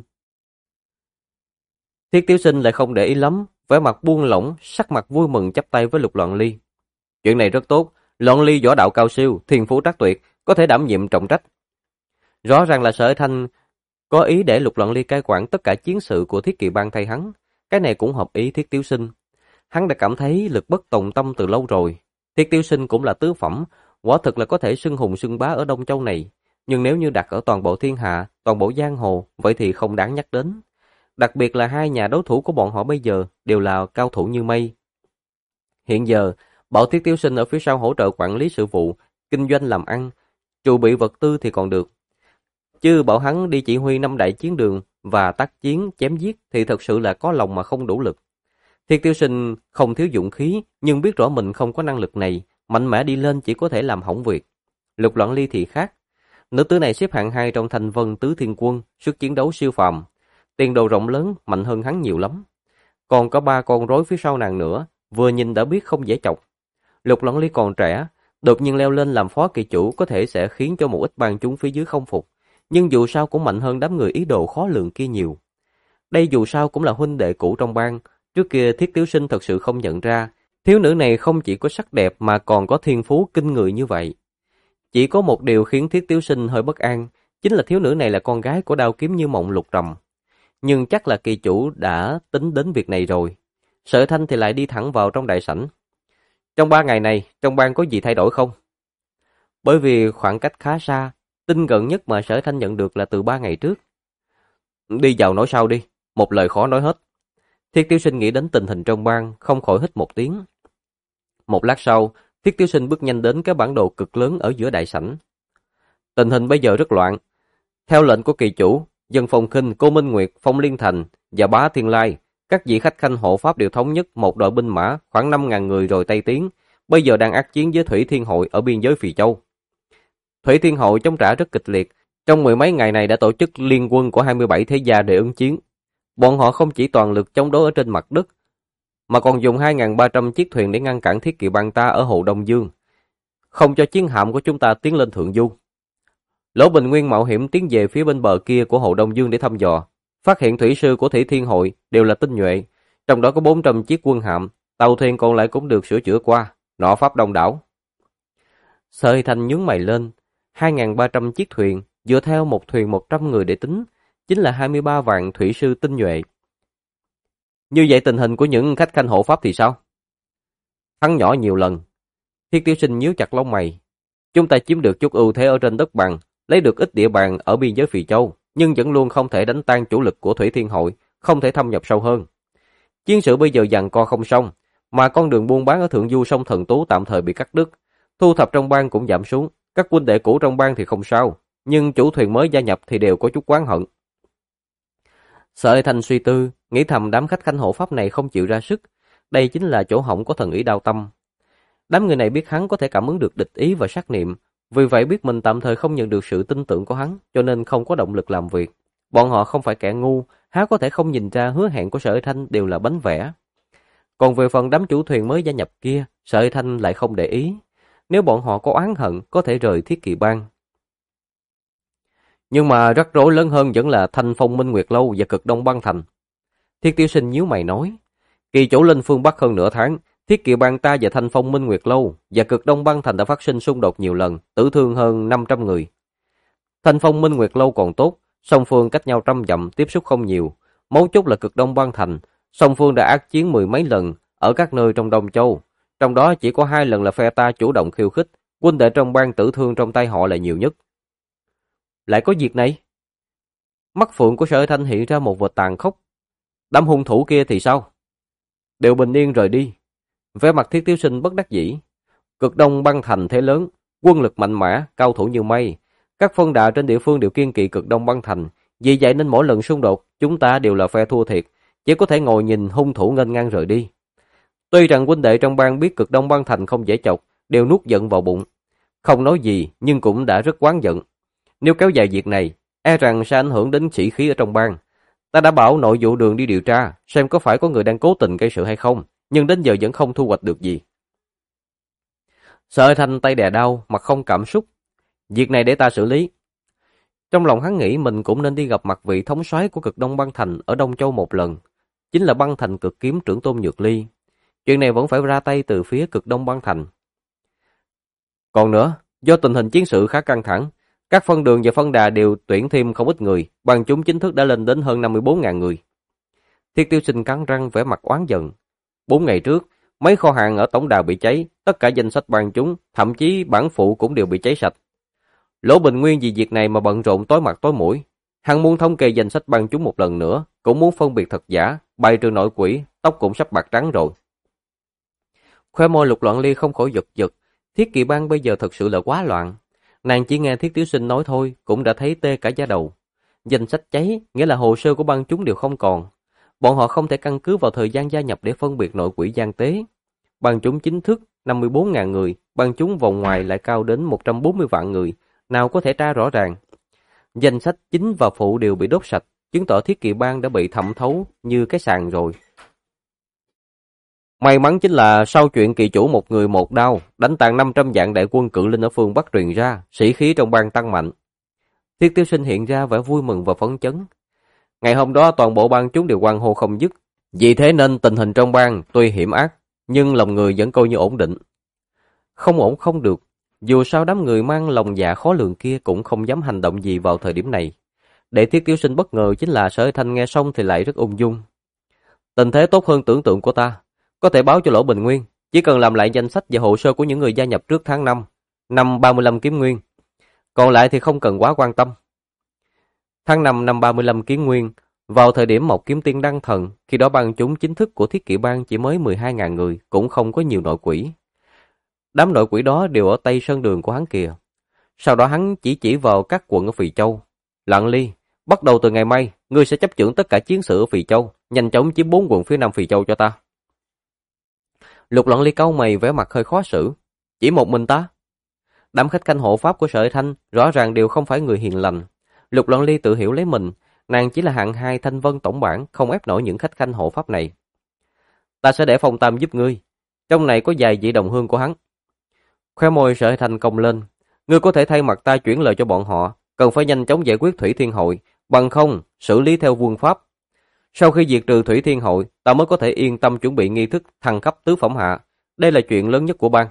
Speaker 1: Thiết Tiểu Sinh lại không để ý lắm, vẻ mặt buông lỏng, sắc mặt vui mừng chắp tay với Lục Loạn Ly. Chuyện này rất tốt, Loạn Ly võ đạo cao siêu, thiên phú trắc tuyệt, có thể đảm nhiệm trọng trách. Rõ ràng là Sở Thanh có ý để Lục Loạn Ly cai quản tất cả chiến sự của Thiết Kỵ Bang thay hắn, cái này cũng hợp ý Thiết Tiểu Sinh. Hắn đã cảm thấy lực bất tòng tâm từ lâu rồi. Thiết Tiểu Sinh cũng là tứ phẩm, quả thực là có thể xưng hùng xưng bá ở Đông Châu này, nhưng nếu như đặt ở toàn bộ thiên hạ, toàn bộ giang hồ, vậy thì không đáng nhắc đến. Đặc biệt là 2 nhà đối thủ của bọn họ bây giờ đều là cao thủ như mây. Hiện giờ, bảo Thiết Tiểu Sinh ở phía sau hỗ trợ quản lý sự vụ, kinh doanh làm ăn, trù bị vật tư thì còn được. Chứ bảo hắn đi chỉ huy 5 đại chiến đường và tác chiến chém giết thì thật sự là có lòng mà không đủ lực. Thiết Tiểu Sinh không thiếu dũng khí, nhưng biết rõ mình không có năng lực này, mạnh mẽ đi lên chỉ có thể làm hỏng việc. Lục Loạn Ly thì khác. Nữ tử này xếp hạng 2 trong Thanh Vân Tứ Thiên Quân, sức chiến đấu siêu phàm. Tiền đồ rộng lớn, mạnh hơn hắn nhiều lắm. Còn có 3 con rối phía sau nàng nữa, vừa nhìn đã biết không dễ chọc. Lục Loạn Ly còn trẻ, đột nhiên leo lên làm phó kỳ chủ có thể sẽ khiến cho một ít bang chúng phía dưới không phục, nhưng dù sao cũng mạnh hơn đám người ý đồ khó lường kia nhiều. Đây dù sao cũng là huynh đệ cũ trong bang, trước kia Thiết Tiểu Sinh thật sự không nhận ra, thiếu nữ này không chỉ có sắc đẹp mà còn có thiên phú kinh người như vậy. Chỉ có một điều khiến Thiết Tiếu Sinh hơi bất an, chính là thiếu nữ này là con gái của Đao Kiếm Như Mộng Lục Trầm. Nhưng chắc là kỳ chủ đã tính đến việc này rồi. Sở Thanh thì lại đi thẳng vào trong đại sảnh. Trong 3 ngày này, trong bang có gì thay đổi không? Bởi vì khoảng cách khá xa, tin gần nhất mà Sở Thanh nhận được là từ 3 ngày trước. Đi vào nói sau đi, một lời khó nói hết. Thiết Tiếu Sinh nghĩ đến tình hình trong bang, không khỏi hít một tiếng. Một lát sau, Thiết Tiếu Sinh bước nhanh đến cái bản đồ cực lớn ở giữa đại sảnh. Tình hình bây giờ rất loạn. Theo lệnh của kỳ chủ, Dân Phong Khinh, Cô Minh Nguyệt, Phong Liên Thành và Bá Thiên Lai, các vị khách khanh hộ pháp đều thống nhất một đội binh mã khoảng 5.000 người rồi Tây tiến, bây giờ đang ác chiến với Thủy Thiên Hội ở biên giới Phì Châu. Thủy Thiên Hội chống trả rất kịch liệt, trong mười mấy ngày này đã tổ chức liên quân của 27 thế gia để ứng chiến. Bọn họ không chỉ toàn lực chống đối ở trên mặt đất, mà còn dùng 2.300 chiếc thuyền để ngăn cản thiết kỵ bang ta ở Hồ Đông Dương, không cho chiến hạm của chúng ta tiến lên thượng du. Lỗ Bình Nguyên mạo hiểm tiến về phía bên bờ kia của Hồ Đông Dương để thăm dò, phát hiện thủy sư của Thủy Thiên Hội đều là tinh nhuệ, trong đó có 400 chiếc quân hạm, tàu thuyền còn lại cũng được sửa chữa qua, nọ pháp đông đảo. Sợi Thành nhướng mày lên, 2.300 chiếc thuyền, dựa theo một thuyền 100 người để tính, chính là 23 vạn thủy sư tinh nhuệ. Như vậy tình hình của những khách khanh hộ pháp thì sao? Thắng nhỏ nhiều lần. Thiết Tiếu Sinh nhíu chặt lông mày. Chúng ta chiếm được chút ưu thế ở trên đất bằng, lấy được ít địa bàn ở biên giới Phì Châu, nhưng vẫn luôn không thể đánh tan chủ lực của Thủy Thiên Hội, không thể thâm nhập sâu hơn. Chiến sự bây giờ giằng co không xong, mà con đường buôn bán ở thượng du sông Thần Tú tạm thời bị cắt đứt, thu thập trong bang cũng giảm xuống, các huynh đệ cũ trong bang thì không sao, nhưng chủ thuyền mới gia nhập thì đều có chút oán hận. Sở Thanh suy tư, nghĩ thầm đám khách khanh hộ pháp này không chịu ra sức, đây chính là chỗ hỏng của thần ý Đao Tâm. Đám người này biết hắn có thể cảm ứng được địch ý và sát niệm, vì vậy biết mình tạm thời không nhận được sự tin tưởng của hắn, cho nên không có động lực làm việc. Bọn họ không phải kẻ ngu, há có thể không nhìn ra hứa hẹn của Sở Thanh đều là bánh vẽ. Còn về phần đám chủ thuyền mới gia nhập kia, Sở Thanh lại không để ý. Nếu bọn họ có oán hận, có thể rời Thiết Kỵ Bang. Nhưng mà rắc rối lớn hơn vẫn là Thanh Phong Minh Nguyệt Lâu và Cực Đông Băng Thành. Thiết Tiếu Sinh nhíu mày nói, kỳ chủ lên phương Bắc hơn nửa tháng, Thiết Kỵ Bang ta và Thanh Phong Minh Nguyệt Lâu và Cực Đông Băng Thành đã phát sinh xung đột nhiều lần, tử thương hơn 500 người. Thanh Phong Minh Nguyệt Lâu còn tốt, song phương cách nhau 100 dặm, tiếp xúc không nhiều. Mấu chốt là Cực Đông Băng Thành, song phương đã ác chiến 10 mấy lần ở các nơi trong Đông Châu, trong đó chỉ có 2 lần là phe ta chủ động khiêu khích, huynh đệ trong bang tử thương trong tay họ là nhiều nhất. Lại có việc này? Mắt phượng của Sở Thanh hiện ra một vệt tàn khốc. Đám hung thủ kia thì sao? Đều bình yên rời đi. Vẻ mặt Thiết Tiếu Sinh bất đắc dĩ. Cực Đông Băng Thành thế lớn, quân lực mạnh mẽ, cao thủ như mây. Các phân đà trên địa phương đều kiên kỵ Cực Đông Băng Thành. Vì vậy nên mỗi lần xung đột, chúng ta đều là phe thua thiệt, chỉ có thể ngồi nhìn hung thủ nghênh ngang rời đi. Tuy rằng huynh đệ trong bang biết Cực Đông Băng Thành không dễ chọc, đều nuốt giận vào bụng. Không nói gì, nhưng cũng đã rất oán giận. Nếu kéo dài việc này, e rằng sẽ ảnh hưởng đến sĩ khí ở trong bang. Ta đã bảo nội vụ đường đi điều tra, xem có phải có người đang cố tình gây sự hay không, nhưng đến giờ vẫn không thu hoạch được gì. Sở Thanh tay đè đau, mặt không cảm xúc. Việc này để ta xử lý. Trong lòng hắn nghĩ mình cũng nên đi gặp mặt vị thống soái của Cực Đông Băng Thành ở Đông Châu một lần, chính là Băng Thành Cực Kiếm trưởng Tôn Nhược Ly. Chuyện này vẫn phải ra tay từ phía Cực Đông Băng Thành. Còn nữa, do tình hình chiến sự khá căng thẳng, các phân đường và phân đà đều tuyển thêm không ít người, bang chúng chính thức đã lên đến hơn 54.000 người. Thiết Tiêu Sinh cắn răng vẻ mặt oán giận. 4 ngày trước, mấy kho hàng ở tổng đà bị cháy, tất cả danh sách bang chúng, thậm chí bản phụ cũng đều bị cháy sạch. Lỗ Bình Nguyên vì việc này mà bận rộn tối mặt tối mũi. Hắn muốn thống kê danh sách bang chúng một lần nữa, cũng muốn phân biệt thật giả, bài trừ nội quỷ, tóc cũng sắp bạc trắng rồi. Khóe môi Lục Loạn Ly không khỏi giật giật, Thiết Kỵ Bang bây giờ thật sự là quá loạn. Nàng chỉ nghe Thiết Tiếu Sinh nói thôi, cũng đã thấy tê cả da đầu. Danh sách cháy, nghĩa là hồ sơ của bang chúng đều không còn. Bọn họ không thể căn cứ vào thời gian gia nhập để phân biệt nội quỷ gian tế. Bang chúng chính thức 54.000 người, bang chúng vòng ngoài lại cao đến 140 vạn người, nào có thể tra rõ ràng. Danh sách chính và phụ đều bị đốt sạch, chứng tỏ Thiết Kỵ Bang đã bị thẩm thấu như cái sàn rồi. May mắn chính là sau chuyện kỳ chủ một người một đao, đánh tàn 500 vạn đại quân cự linh ở phương Bắc truyền ra, sĩ khí trong bang tăng mạnh. Thiết Tiêu Sinh hiện ra vẻ vui mừng và phấn chấn. Ngày hôm đó toàn bộ bang chúng đều hoan hô không dứt, vì thế nên tình hình trong bang tuy hiểm ác, nhưng lòng người vẫn coi như ổn định. Không ổn không được, Dù sao đám người mang lòng dạ khó lường kia cũng không dám hành động gì vào thời điểm này. Để Thiết Tiểu Sinh bất ngờ chính là Sở Hải Thanh nghe xong thì lại rất ung dung. Tình thế tốt hơn tưởng tượng của ta, có thể báo cho Lỗ Bình Nguyên, chỉ cần làm lại danh sách và hồ sơ của những người gia nhập trước tháng 5, năm 35 Kiếm Nguyên. Còn lại thì không cần quá quan tâm. Tháng 5 năm 35 Kiếm Nguyên, vào thời điểm Mộc Kiếm Tiên đăng thần, khi đó bang chúng chính thức của Thiết Kỵ Bang chỉ mới 12.000 người, cũng không có nhiều nội quỷ. Đám nội quỷ đó đều ở Tây Sơn Đường của hắn kìa. Sau đó hắn chỉ vào các quận ở Phì Châu. Lạng Ly, bắt đầu từ ngày mai, ngươi sẽ chấp chưởng tất cả chiến sự ở Phì Châu, nhanh chóng chiếm 4 quận phía nam Phì Châu cho ta. Lục Lạng Ly cau mày vẻ mặt hơi khó xử. Chỉ một mình ta? Đám khách canh hộ pháp của Sở Thanh rõ ràng đều không phải người hiền lành. Lục Lạng Ly tự hiểu lấy mình, nàng chỉ là hạng 2 Thanh Vân tổng bản, không ép nổi những khách canh hộ pháp này. Ta sẽ để Phong Tam giúp ngươi. Trong này có vài vị đồng hương của hắn. Khóe môi Sở Thanh cong lên. Ngươi có thể thay mặt ta chuyển lời cho bọn họ, cần phải nhanh chóng giải quyết Thủy Thiên Hội, bằng không xử lý theo quân pháp. Sau khi diệt trừ Thủy Thiên Hội, ta mới có thể yên tâm chuẩn bị nghi thức thăng cấp tứ phẩm hạ. Đây là chuyện lớn nhất của bang.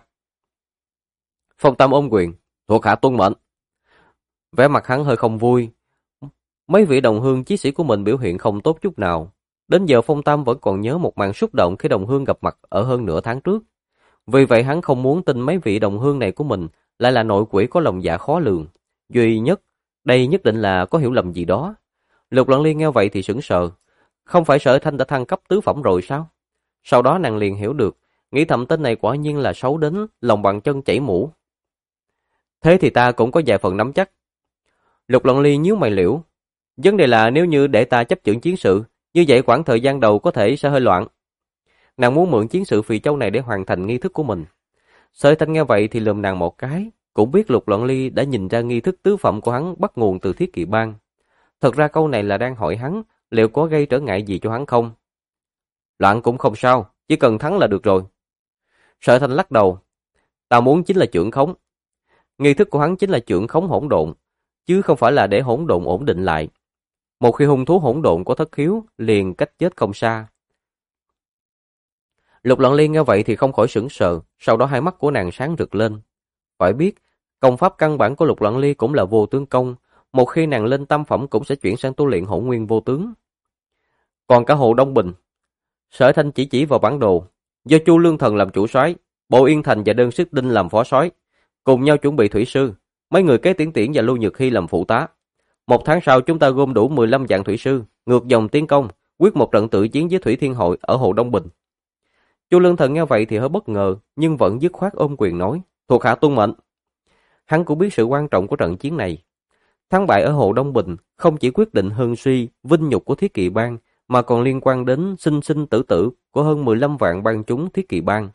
Speaker 1: Phong Tam ôm quyền, thuộc hạ tuân mệnh. Vẻ mặt hắn hơi không vui. Mấy vị đồng hương chí sĩ của mình biểu hiện không tốt chút nào. Đến giờ Phong Tam vẫn còn nhớ một màn xúc động khi đồng hương gặp mặt ở hơn nửa tháng trước. Vì vậy hắn không muốn tin mấy vị đồng hương này của mình lại là nội quỷ có lòng dạ khó lường. Duy nhất, đây nhất định là có hiểu lầm gì đó. Lục Lạng Ly nghe vậy thì sững sờ. Không phải Sở Thanh đã thăng cấp tứ phẩm rồi sao? Sau đó nàng liền hiểu được, nghĩ thầm tên này quả nhiên là xấu đến lòng bàn chân chảy mũ. Thế thì ta cũng có vài phần nắm chắc. Lục Lạng Ly nhíu mày liễu. Vấn đề là nếu như để ta chấp chưởng chiến sự, như vậy khoảng thời gian đầu có thể sẽ hơi loạn. Nàng muốn mượn chiến sự Phì Châu này để hoàn thành nghi thức của mình. Sở Thanh nghe vậy thì lườm nàng một cái, cũng biết Lục Lạng Ly đã nhìn ra nghi thức tứ phẩm của hắn bắt nguồn từ Thiết Kỵ Bang. Thật ra câu này là đang hỏi hắn liệu có gây trở ngại gì cho hắn không. Loạn cũng không sao, chỉ cần thắng là được rồi. Sở Thanh lắc đầu. Ta muốn chính là chưởng khống. Nghi thức của hắn chính là chưởng khống hỗn độn, chứ không phải là để hỗn độn ổn định lại. Một khi hung thú hỗn độn có thất khiếu, liền cách chết không xa. Lục Lạng Ly nghe vậy thì không khỏi sững sờ, sau đó hai mắt của nàng sáng rực lên. Phải biết, công pháp căn bản của Lục Lạng Ly cũng là vô tướng công, một khi nàng lên tam phẩm cũng sẽ chuyển sang tu luyện hỗn nguyên vô tướng. Còn cả Hồ Đông Bình, Sở Thanh chỉ vào bản đồ, do Chu Lương Thần làm chủ soái, Bộ Yên Thành và Đơn Sức Đinh làm phó soái, cùng nhau chuẩn bị thủy sư, mấy người Kế Tiễn Tiễn và Lưu Nhược Hy làm phụ tá. 1 tháng sau chúng ta gom đủ 15 vạn thủy sư, ngược dòng tiến công, quyết một trận tự chiến với Thủy Thiên Hội ở Hồ Đông Bình. Chu Lương Thần nghe vậy thì hơi bất ngờ, nhưng vẫn dứt khoát ôm quyền nói, thuộc hạ tuân mệnh. Hắn cũng biết sự quan trọng của trận chiến này. Thắng bại ở Hồ Đông Bình không chỉ quyết định hưng suy, vinh nhục của Thiết Kỵ Bang, mà còn liên quan đến sinh sinh tử tử của hơn 15 vạn bang chúng Thiết Kỵ Bang.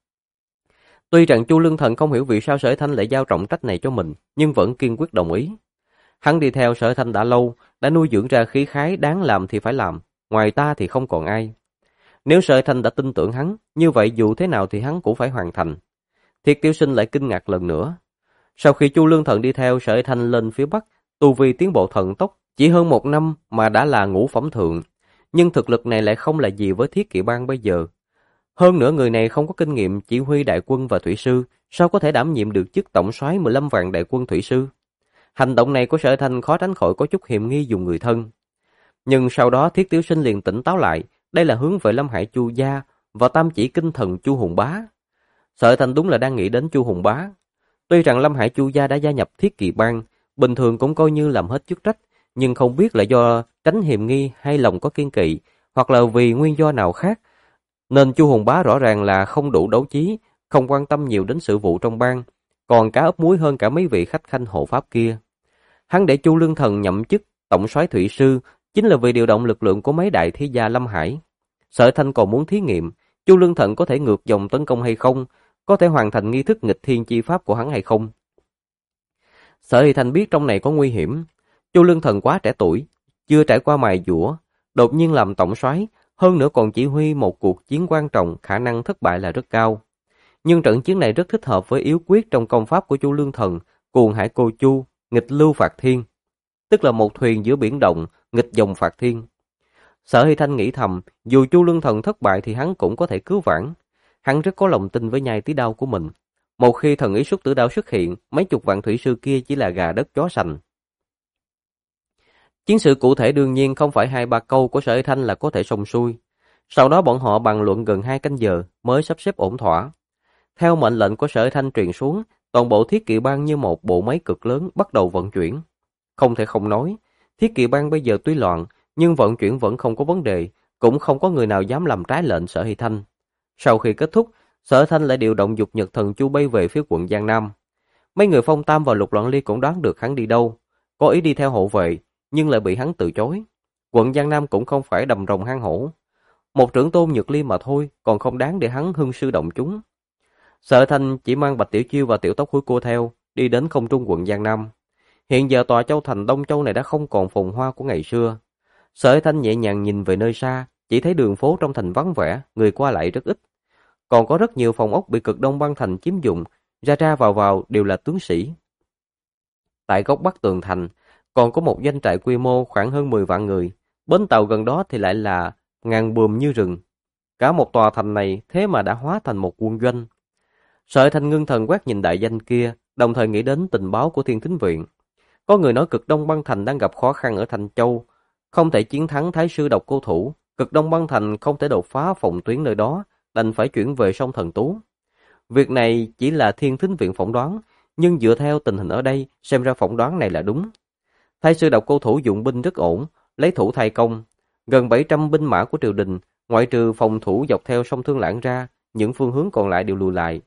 Speaker 1: Tuy rằng Chu Lương Thần không hiểu vì sao Sở Thanh lại giao trọng trách này cho mình, nhưng vẫn kiên quyết đồng ý. Hắn đi theo Sở Thanh đã lâu, đã nuôi dưỡng ra khí khái đáng làm thì phải làm, ngoài ta thì không còn ai. Nếu Sở Thanh đã tin tưởng hắn, như vậy dù thế nào thì hắn cũng phải hoàn thành. Thiết Tiểu Sinh lại kinh ngạc lần nữa. Sau khi Chu Lương Thần đi theo Sở Thanh lên phía Bắc, tu vi tiến bộ thần tốc, chỉ hơn 1 năm mà đã là ngũ phẩm thượng. Nhưng thực lực này lại không là gì với Thiết Kỵ Bang bây giờ. Hơn nữa người này không có kinh nghiệm chỉ huy đại quân và thủy sư, sao có thể đảm nhiệm được chức tổng soái 15 vạn đại quân thủy sư. Hành động này của Sở Thanh khó tránh khỏi có chút hiềm nghi dùng người thân. Nhưng sau đó Thiết Tiểu Sinh liền tỉnh táo lại, đây là hướng về Lâm Hải Chu gia và tam chỉ kinh thần Chu Hùng Bá. Sở Thanh đúng là đang nghĩ đến Chu Hùng Bá. Tuy rằng Lâm Hải Chu gia đã gia nhập Thiết Kỵ Bang, bình thường cũng coi như làm hết chức trách, nhưng không biết là do tránh hiềm nghi hay lòng có kiên kỵ, hoặc là vì nguyên do nào khác, nên Chu Hùng Bá rõ ràng là không đủ đấu trí, không quan tâm nhiều đến sự vụ trong bang, còn cá ấp muối hơn cả mấy vị khách khanh hộ pháp kia. Hắn để Chu Lương Thần nhậm chức tổng soái thủy sư chính là vì điều động lực lượng của mấy đại thế gia Lâm Hải. Sở Thanh còn muốn thí nghiệm Chu Lương Thần có thể ngược dòng tấn công hay không, có thể hoàn thành nghi thức nghịch thiên chi pháp của hắn hay không. Sở Thị Thanh biết trong này có nguy hiểm. Chu Lương Thần quá trẻ tuổi, chưa trải qua mài dũa, đột nhiên làm tổng soái, hơn nữa còn chỉ huy một cuộc chiến quan trọng, khả năng thất bại là rất cao. Nhưng trận chiến này rất thích hợp với yếu quyết trong công pháp của Chu Lương Thần, cuồng hải cô chu, nghịch lưu phạt thiên, tức là một thuyền giữa biển động, nghịch dòng phạt thiên. Sở Hy Thanh nghĩ thầm, dù Chu Lương Thần thất bại thì hắn cũng có thể cứu vãn. Hắn rất có lòng tin với nhai tí đao của mình. Một khi thần ý xuất tử đao xuất hiện, mấy chục vạn thủy sư kia chỉ là gà đất chó sành. Chiến sự cụ thể đương nhiên không phải 2-3 câu của Sở Hy Thanh là có thể xong xuôi. Sau đó bọn họ bàn luận gần 2 canh giờ mới sắp xếp ổn thỏa. Theo mệnh lệnh của Sở Hy Thanh truyền xuống, toàn bộ thiết kỵ bang như một bộ máy cực lớn bắt đầu vận chuyển. Không thể không nói, thiết kỵ bang bây giờ tuy loạn, nhưng vận chuyển vẫn không có vấn đề, cũng không có người nào dám làm trái lệnh Sở Hy Thanh. Sau khi kết thúc, Sở Hy Thanh lại điều động dục nhật thần chu bay về phía quận Giang Nam. Mấy người Phong Tam và Lục Loạn Ly cũng đoán được hắn đi đâu, có ý đi theo hộ vệ, nhưng lại bị hắn từ chối. Quận Giang Nam cũng không phải đầm rồng hang hổ. Một trưởng tôn Nhược Ly mà thôi, còn không đáng để hắn hưng sư động chúng. Sở Thanh chỉ mang Bạch Tiểu Chiêu và Tiểu Tóc Hối Cua theo, đi đến không trung quận Giang Nam. Hiện giờ tòa châu thành Đông Châu này đã không còn phồn hoa của ngày xưa. Sở Thanh nhẹ nhàng nhìn về nơi xa, chỉ thấy đường phố trong thành vắng vẻ, người qua lại rất ít. Còn có rất nhiều phòng ốc bị Cực Đông băng thành chiếm dụng, ra ra vào đều là tướng sĩ. Tại góc bắc tường thành, còn có một doanh trại quy mô khoảng hơn 10 vạn người, bến tàu gần đó thì lại là ngàn buồm như rừng. Cả một tòa thành này thế mà đã hóa thành một quân doanh. Sở Thanh ngưng thần quét nhìn đại danh kia, đồng thời nghĩ đến tình báo của Thiên Thính Viện. Có người nói Cực Đông băng thành đang gặp khó khăn ở Thành Châu, không thể chiến thắng Thái sư Độc Cô Thủ, Cực Đông băng thành không thể đột phá phòng tuyến nơi đó, đành phải chuyển về sông Thần Tú. Việc này chỉ là Thiên Thính Viện phỏng đoán, nhưng dựa theo tình hình ở đây, xem ra phỏng đoán này là đúng. Thái sư Độc Cô Thủ dụng binh rất ổn, lấy thủ thay công. Gần 700 binh mã của triều đình, ngoại trừ phòng thủ dọc theo sông Thương Lãng ra, những phương hướng còn lại đều lùi lại.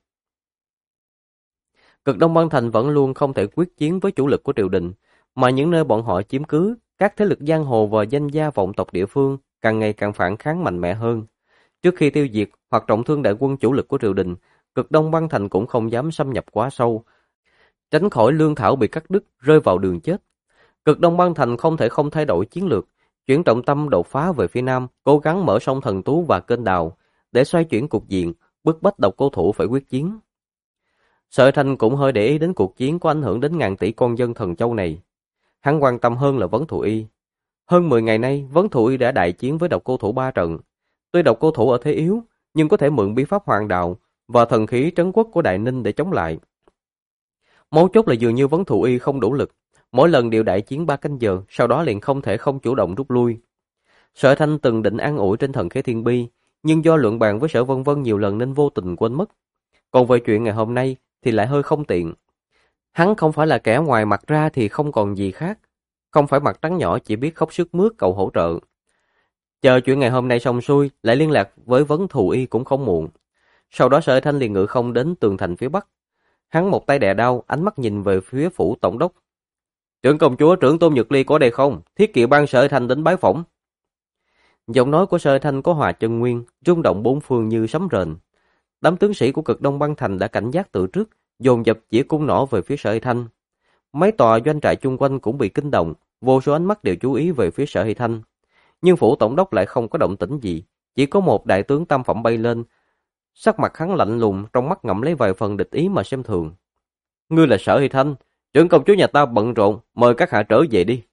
Speaker 1: Cực Đông băng thành vẫn luôn không thể quyết chiến với chủ lực của triều đình, mà những nơi bọn họ chiếm cứ, các thế lực giang hồ và danh gia vọng tộc địa phương càng ngày càng phản kháng mạnh mẽ hơn. Trước khi tiêu diệt hoặc trọng thương đại quân chủ lực của triều đình, Cực Đông băng thành cũng không dám xâm nhập quá sâu, tránh khỏi lương thảo bị cắt đứt rơi vào đường chết. Cực Đông băng thành không thể không thay đổi chiến lược, chuyển trọng tâm đột phá về phía nam, cố gắng mở sông Thần Tú và kênh đào để xoay chuyển cục diện, bức bách Độc Cô Thủ phải quyết chiến. Sở Thanh cũng hơi để ý đến cuộc chiến có ảnh hưởng đến ngàn tỷ con dân Thần Châu này. Hắn quan tâm hơn là Vấn Thụ Y. Hơn 10 ngày nay, Vấn Thụ Y đã đại chiến với Độc Cô Thủ 3 trận. Tuy Độc Cô Thủ ở thế yếu, nhưng có thể mượn bí pháp hoàng đạo và thần khí trấn quốc của Đại Ninh để chống lại. Mấu chốt là dường như Vấn Thụ Y không đủ lực, mỗi lần đều đại chiến 3 canh giờ, sau đó liền không thể không chủ động rút lui. Sở Thanh từng định an ủi trên thần khế thiên bi, nhưng do luận bàn với Sở Vân Vân nhiều lần nên vô tình quên mất. Còn về chuyện ngày hôm nay thì lại hơi không tiện. Hắn không phải là kẻ ngoài mặt ra thì không còn gì khác, không phải mặt trắng nhỏ chỉ biết khóc sướt mướt cầu hỗ trợ. Chờ chuyện ngày hôm nay xong xuôi, lại liên lạc với Vấn Thù Y cũng không muộn. Sau đó Sở Thanh liền ngự không đến tường thành phía bắc. Hắn một tay đè đao, ánh mắt nhìn về phía phủ tổng đốc. Trưởng công chúa trưởng Tôn Nhược Ly có đây không? Thiết kỵ bang Sở Thanh đến bái phỏng. Giọng nói của Sở Thanh có hòa chân nguyên, rung động bốn phương như sấm rền. Đám tướng sĩ của Cực Đông băng thành đã cảnh giác từ trước, dồn dập chỉ cung nỏ về phía Sở Hy Thanh. Mấy tòa doanh trại chung quanh cũng bị kinh động, vô số ánh mắt đều chú ý về phía Sở Hy Thanh. Nhưng phủ tổng đốc lại không có động tĩnh gì, chỉ có một đại tướng tam phẩm bay lên. Sắc mặt hắn lạnh lùng, trong mắt ngậm lấy vài phần địch ý mà xem thường. Ngươi là Sở Hy Thanh, trưởng công chúa nhà ta bận rộn, mời các hạ trở về đi.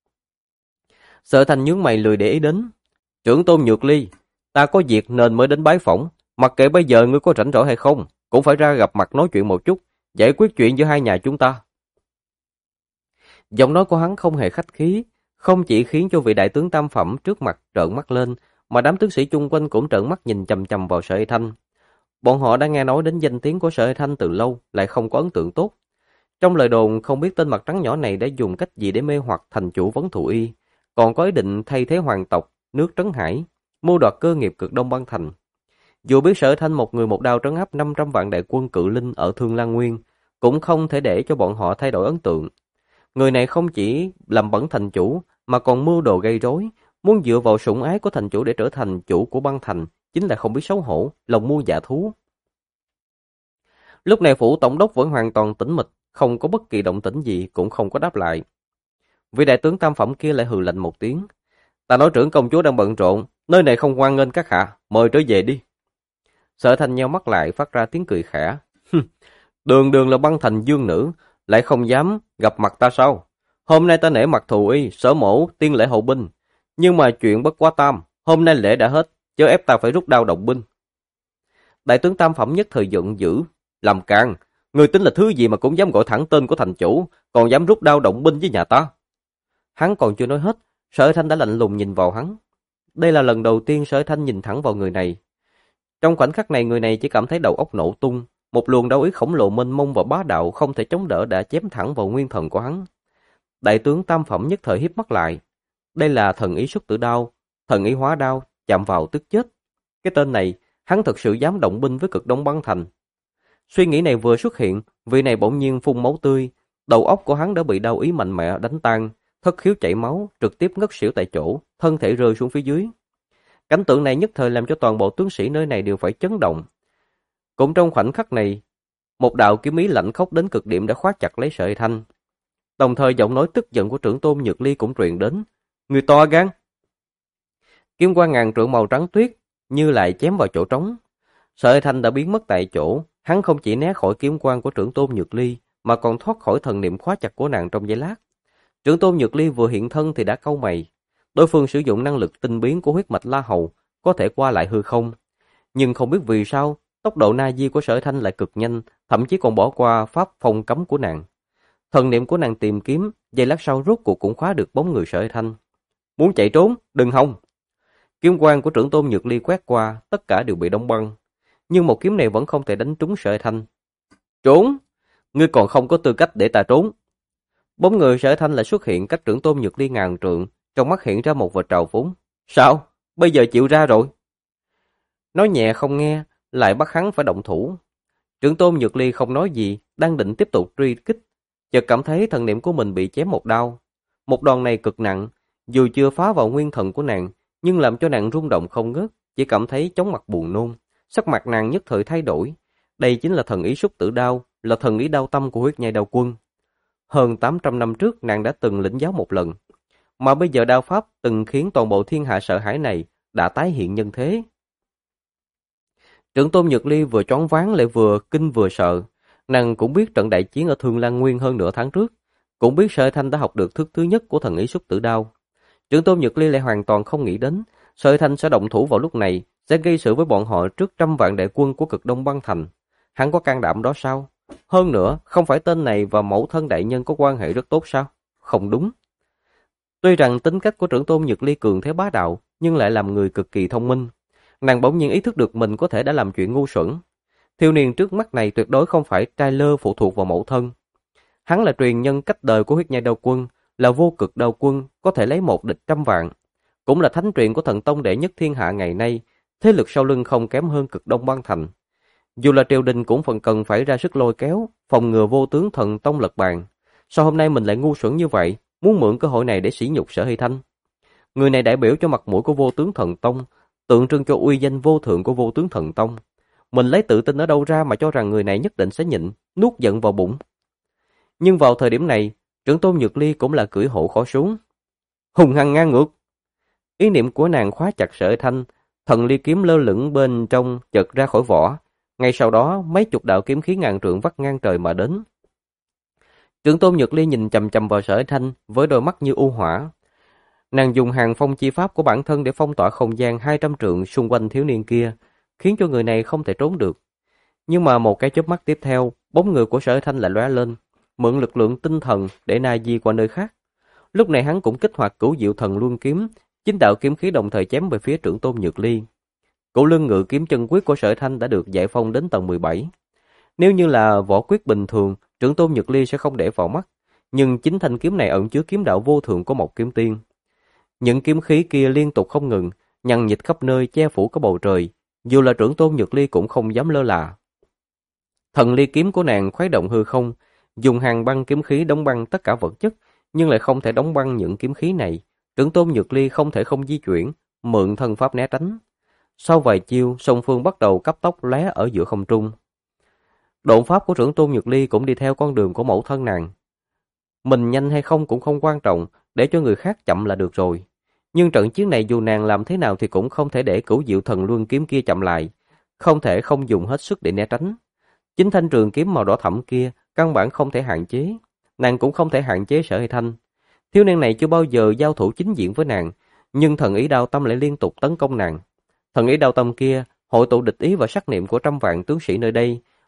Speaker 1: Sở Thanh nhướng mày lười để ý đến. Trưởng Tôn Nhược Ly, ta có việc nên mới đến bái phỏng. Mặc kệ bây giờ ngươi có rảnh rỗi hay không, cũng phải ra gặp mặt nói chuyện một chút, giải quyết chuyện giữa hai nhà chúng ta. Giọng nói của hắn không hề khách khí, không chỉ khiến cho vị đại tướng tam phẩm trước mặt trợn mắt lên, mà đám tướng sĩ chung quanh cũng trợn mắt nhìn chằm chằm vào Sở Hy Thanh. Bọn họ đã nghe nói đến danh tiếng của Sở Hy Thanh từ lâu, lại không có ấn tượng tốt. Trong lời đồn không biết tên mặt trắng nhỏ này đã dùng cách gì để mê hoặc thành chủ Vấn Thụ Y, còn có ý định thay thế hoàng tộc, nước Trấn Hải, mưu đoạt cơ nghiệp Cực Đông băng thành. Dù biết Sở Thanh một người một đao trấn áp 500 vạn đại quân cự linh ở Thương Lan Nguyên, cũng không thể để cho bọn họ thay đổi ấn tượng. Người này không chỉ làm bẩn thành chủ, mà còn mưu đồ gây rối, muốn dựa vào sủng ái của thành chủ để trở thành chủ của băng thành, chính là không biết xấu hổ, lòng mua dạ thú. Lúc này phủ tổng đốc vẫn hoàn toàn tĩnh mịch, không có bất kỳ động tĩnh gì, cũng không có đáp lại. Vị đại tướng tam phẩm kia lại hừ lạnh một tiếng. Ta nói trưởng công chúa đang bận rộn, nơi này không hoan nghênh các hạ, mời trở về đi. Sở Thanh nheo mắt lại phát ra tiếng cười khẽ. Đường đường là băng thành dương nữ, lại không dám gặp mặt ta sao? Hôm nay ta nể mặt Thù Y, Sở Mổ, tiên lễ hậu binh. Nhưng mà chuyện bất quá tam, hôm nay lễ đã hết, chớ ép ta phải rút đao động binh. Đại tướng tam phẩm nhất thời giận dữ. Làm càn, ngươi tính là thứ gì mà cũng dám gọi thẳng tên của thành chủ, còn dám rút đao động binh với nhà ta? Hắn còn chưa nói hết, Sở Thanh đã lạnh lùng nhìn vào hắn. Đây là lần đầu tiên Sở Thanh nhìn thẳng vào người này. Trong khoảnh khắc này người này chỉ cảm thấy đầu óc nổ tung, một luồng đau ý khổng lồ mênh mông và bá đạo không thể chống đỡ đã chém thẳng vào nguyên thần của hắn. Đại tướng tam phẩm nhất thời híp mắt lại. Đây là thần ý xuất tử đao, thần ý hóa đao, chạm vào tức chết. Cái tên này, hắn thật sự dám động binh với Cực Đông Băng Thành. Suy nghĩ này vừa xuất hiện, vị này bỗng nhiên phun máu tươi, đầu óc của hắn đã bị đau ý mạnh mẽ đánh tan, thất khiếu chảy máu, trực tiếp ngất xỉu tại chỗ, thân thể rơi xuống phía dưới. Cảnh tượng này nhất thời làm cho toàn bộ tướng sĩ nơi này đều phải chấn động. Cũng trong khoảnh khắc này, một đạo kiếm ý lạnh khốc đến cực điểm đã khóa chặt lấy Sở Thanh. Đồng thời giọng nói tức giận của trưởng tôn Nhược Ly cũng truyền đến. Người to gan! Kiếm quang ngàn trượng màu trắng tuyết như lại chém vào chỗ trống. Sở Thanh đã biến mất tại chỗ, hắn không chỉ né khỏi kiếm quang của trưởng tôn Nhược Ly, mà còn thoát khỏi thần niệm khóa chặt của nàng trong giây lát. Trưởng tôn Nhược Ly vừa hiện thân thì đã cau mày. Đối phương sử dụng năng lực tinh biến của huyết mạch La Hầu, có thể qua lại hư không. Nhưng không biết vì sao, tốc độ na di của Sở Thanh lại cực nhanh, thậm chí còn bỏ qua pháp phong cấm của nàng. Thần niệm của nàng tìm kiếm, giây lát sau rốt cuộc cũng khóa được bóng người Sở Thanh. Muốn chạy trốn, đừng hòng! Kiếm quang của trưởng tôn Nhược Ly quét qua, tất cả đều bị đóng băng. Nhưng một kiếm này vẫn không thể đánh trúng Sở Thanh. Trốn! Ngươi còn không có tư cách để ta trốn. Bóng người Sở Thanh lại xuất hiện cách trưởng tôn Nhược Ly ngàn trượng, trong mắt hiện ra một vệt trào phúng. Sao? Bây giờ chịu ra rồi? Nói nhẹ không nghe, lại bắt hắn phải động thủ. Trưởng tôn Nhược Ly không nói gì, đang định tiếp tục truy kích, chợt cảm thấy thần niệm của mình bị chém một đao. Một đòn này cực nặng, dù chưa phá vào nguyên thần của nàng, nhưng làm cho nàng rung động không ngớt, chỉ cảm thấy chóng mặt buồn nôn, sắc mặt nàng nhất thời thay đổi. Đây chính là thần ý xuất tử đao, là thần ý đao tâm của huyết nhai đao quân. Hơn 800 năm trước nàng đã từng lĩnh giáo một lần, mà bây giờ đao pháp từng khiến toàn bộ thiên hạ sợ hãi này đã tái hiện nhân thế. Trưởng tôn Nhược Ly vừa choáng váng lại vừa kinh vừa sợ. Nàng cũng biết trận đại chiến ở Thương Lan Nguyên hơn nửa tháng trước, cũng biết Sở Thanh đã học được thức thứ nhất của thần ý xuất tử đao. Trưởng tôn Nhược Ly lại hoàn toàn không nghĩ đến Sở Thanh sẽ động thủ vào lúc này, sẽ gây sự với bọn họ trước trăm vạn đại quân của Cực Đông Băng Thành. Hắn có can đảm đó sao? Hơn nữa, không phải tên này và mẫu thân đại nhân có quan hệ rất tốt sao? Không đúng. Tuy rằng tính cách của trưởng tôn Nhược Ly cường thế bá đạo, nhưng lại làm người cực kỳ thông minh. Nàng bỗng nhiên ý thức được mình có thể đã làm chuyện ngu xuẩn. Thiếu niên trước mắt này tuyệt đối không phải trai lơ phụ thuộc vào mẫu thân. Hắn là truyền nhân cách đời của huyết nhai đao quân, là vô cực đao quân, có thể lấy một địch trăm vạn. Cũng là thánh truyền của thần tông đệ nhất thiên hạ ngày nay, thế lực sau lưng không kém hơn Cực Đông Băng Thành. Dù là triều đình cũng phần cần phải ra sức lôi kéo, phòng ngừa vô tướng thần tông lật bàn. Sao hôm nay mình lại ngu xuẩn như vậy, muốn mượn cơ hội này để sỉ nhục Sở Hy Thanh? Người này đại biểu cho mặt mũi của vô tướng thần tông, tượng trưng cho uy danh vô thượng của vô tướng thần tông. Mình lấy tự tin ở đâu ra mà cho rằng người này nhất định sẽ nhịn, nuốt giận vào bụng. Nhưng vào thời điểm này, trưởng tôn Nhược Ly cũng là cưỡi hổ khó xuống. Hùng hăng ngang ngược. Ý niệm của nàng khóa chặt Sở Thanh, thần ly kiếm lơ lửng bên trong chợt ra khỏi vỏ. Ngay sau đó, mấy chục đạo kiếm khí ngàn trượng vắt ngang trời mà đến. Trưởng tôn Nhược Ly nhìn chằm chằm vào Sở Thanh với đôi mắt như u hỏa. Nàng dùng hàng phong chi pháp của bản thân để phong tỏa không gian 200 trượng xung quanh thiếu niên kia, khiến cho người này không thể trốn được. Nhưng mà một cái chớp mắt tiếp theo, bóng người của Sở Thanh lại lóe lên, mượn lực lượng tinh thần để na di qua nơi khác. Lúc này hắn cũng kích hoạt Cửu Diệu Thần Luân kiếm, chính đạo kiếm khí đồng thời chém về phía trưởng tôn Nhược Ly. Cửu Lưng Ngự kiếm chân quyết của Sở Thanh đã được giải phong đến tầng 17. Nếu như là võ quyết bình thường, trưởng tôn Nhược Ly sẽ không để vào mắt, nhưng chính thanh kiếm này ẩn chứa kiếm đạo vô thượng của một kiếm tiên. Những kiếm khí kia liên tục không ngừng, nhằng nhịt khắp nơi che phủ cái bầu trời, dù là trưởng tôn Nhược Ly cũng không dám lơ là. Thần ly kiếm của nàng khuấy động hư không, dùng hàng băng kiếm khí đóng băng tất cả vật chất, nhưng lại không thể đóng băng những kiếm khí này. Trưởng tôn Nhược Ly không thể không di chuyển, mượn thân pháp né tránh. Sau vài chiêu, song phương bắt đầu cấp tốc lóe ở giữa không trung. Độn pháp của trưởng tôn Nhược Ly cũng đi theo con đường của mẫu thân nàng. Mình nhanh hay không cũng không quan trọng, để cho người khác chậm là được rồi. Nhưng trận chiến này dù nàng làm thế nào thì cũng không thể để Cửu Diệu Thần Luân kiếm kia chậm lại, không thể không dùng hết sức để né tránh. Chính thanh trường kiếm màu đỏ thẫm kia căn bản không thể hạn chế, nàng cũng không thể hạn chế Sở Hy Thanh. Thiếu niên này chưa bao giờ giao thủ chính diện với nàng, nhưng thần ý đao tâm lại liên tục tấn công nàng. Thần ý đao tâm kia hội tụ địch ý và sắc niệm của trăm vạn tướng sĩ nơi đây,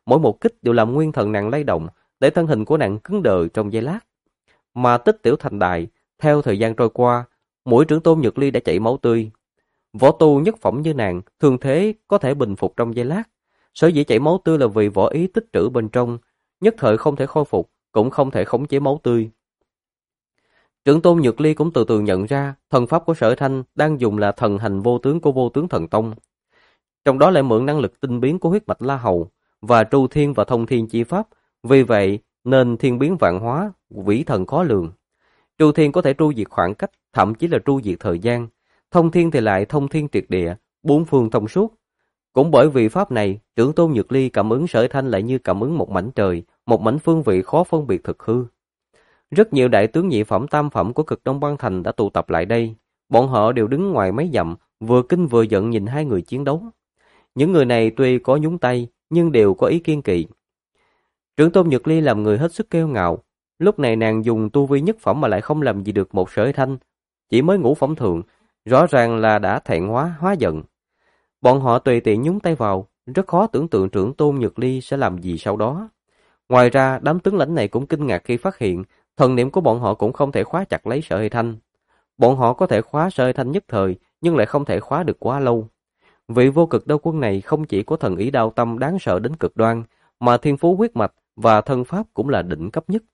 Speaker 1: mỗi một kích đều làm nguyên thần nàng lay động, để thân hình của nàng cứng đờ trong giây lát. Mà tích tiểu thành đại, theo thời gian trôi qua, mũi trưởng tôn Nhược Ly đã chảy máu tươi. Võ tu nhất phẩm như nàng, thường thế có thể bình phục trong giây lát. Sở dĩ chảy máu tươi là vì võ ý tích trữ bên trong, nhất thời không thể khôi phục, cũng không thể khống chế máu tươi. Trưởng tôn Nhược Ly cũng từ từ nhận ra thần pháp của Sở Thanh đang dùng là thần hành vô tướng của Vô Tướng Thần Tông. Trong đó lại mượn năng lực tinh biến của huyết mạch La Hầu và tru thiên và thông thiên chi pháp, vì vậy nên thiên biến vạn hóa, vĩ thần khó lường. Tru thiên có thể tru diệt khoảng cách, thậm chí là tru diệt thời gian. Thông thiên thì lại thông thiên triệt địa, bốn phương thông suốt. Cũng bởi vì pháp này, trưởng tôn Nhược Ly cảm ứng Sở Thanh lại như cảm ứng một mảnh trời, một mảnh phương vị khó phân biệt thực hư. Rất nhiều đại tướng nhị phẩm tam phẩm của Cực Đông Băng Thành đã tụ tập lại đây. Bọn họ đều đứng ngoài mấy dặm, vừa kinh vừa giận nhìn hai người chiến đấu. Những người này tuy có nhúng tay, nhưng đều có ý kiên kỵ. Trưởng tôn Nhược Ly làm người hết sức kiêu ngạo. Lúc này nàng dùng tu vi nhất phẩm mà lại không làm gì được một Sở Thanh, chỉ mới ngũ phẩm thượng, rõ ràng là đã thẹn hóa giận. Bọn họ tùy tiện nhúng tay vào, rất khó tưởng tượng trưởng tôn Nhược Ly sẽ làm gì sau đó. Ngoài ra, đám tướng lãnh này cũng kinh ngạc khi phát hiện thần niệm của bọn họ cũng không thể khóa chặt lấy Sở Thanh. Bọn họ có thể khóa Sở Thanh nhất thời, nhưng lại không thể khóa được quá lâu. Vị vô cực đao quân này không chỉ có thần ý đao tâm đáng sợ đến cực đoan, mà thiên phú huyết mạch và thân pháp cũng là đỉnh cấp nhất.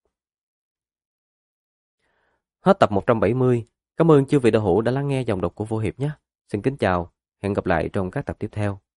Speaker 1: Hết tập 170. Cảm ơn chư vị đạo hữu đã lắng nghe dòng đọc của Vô Hiệp nhé. Xin kính chào, hẹn gặp lại trong các tập tiếp theo.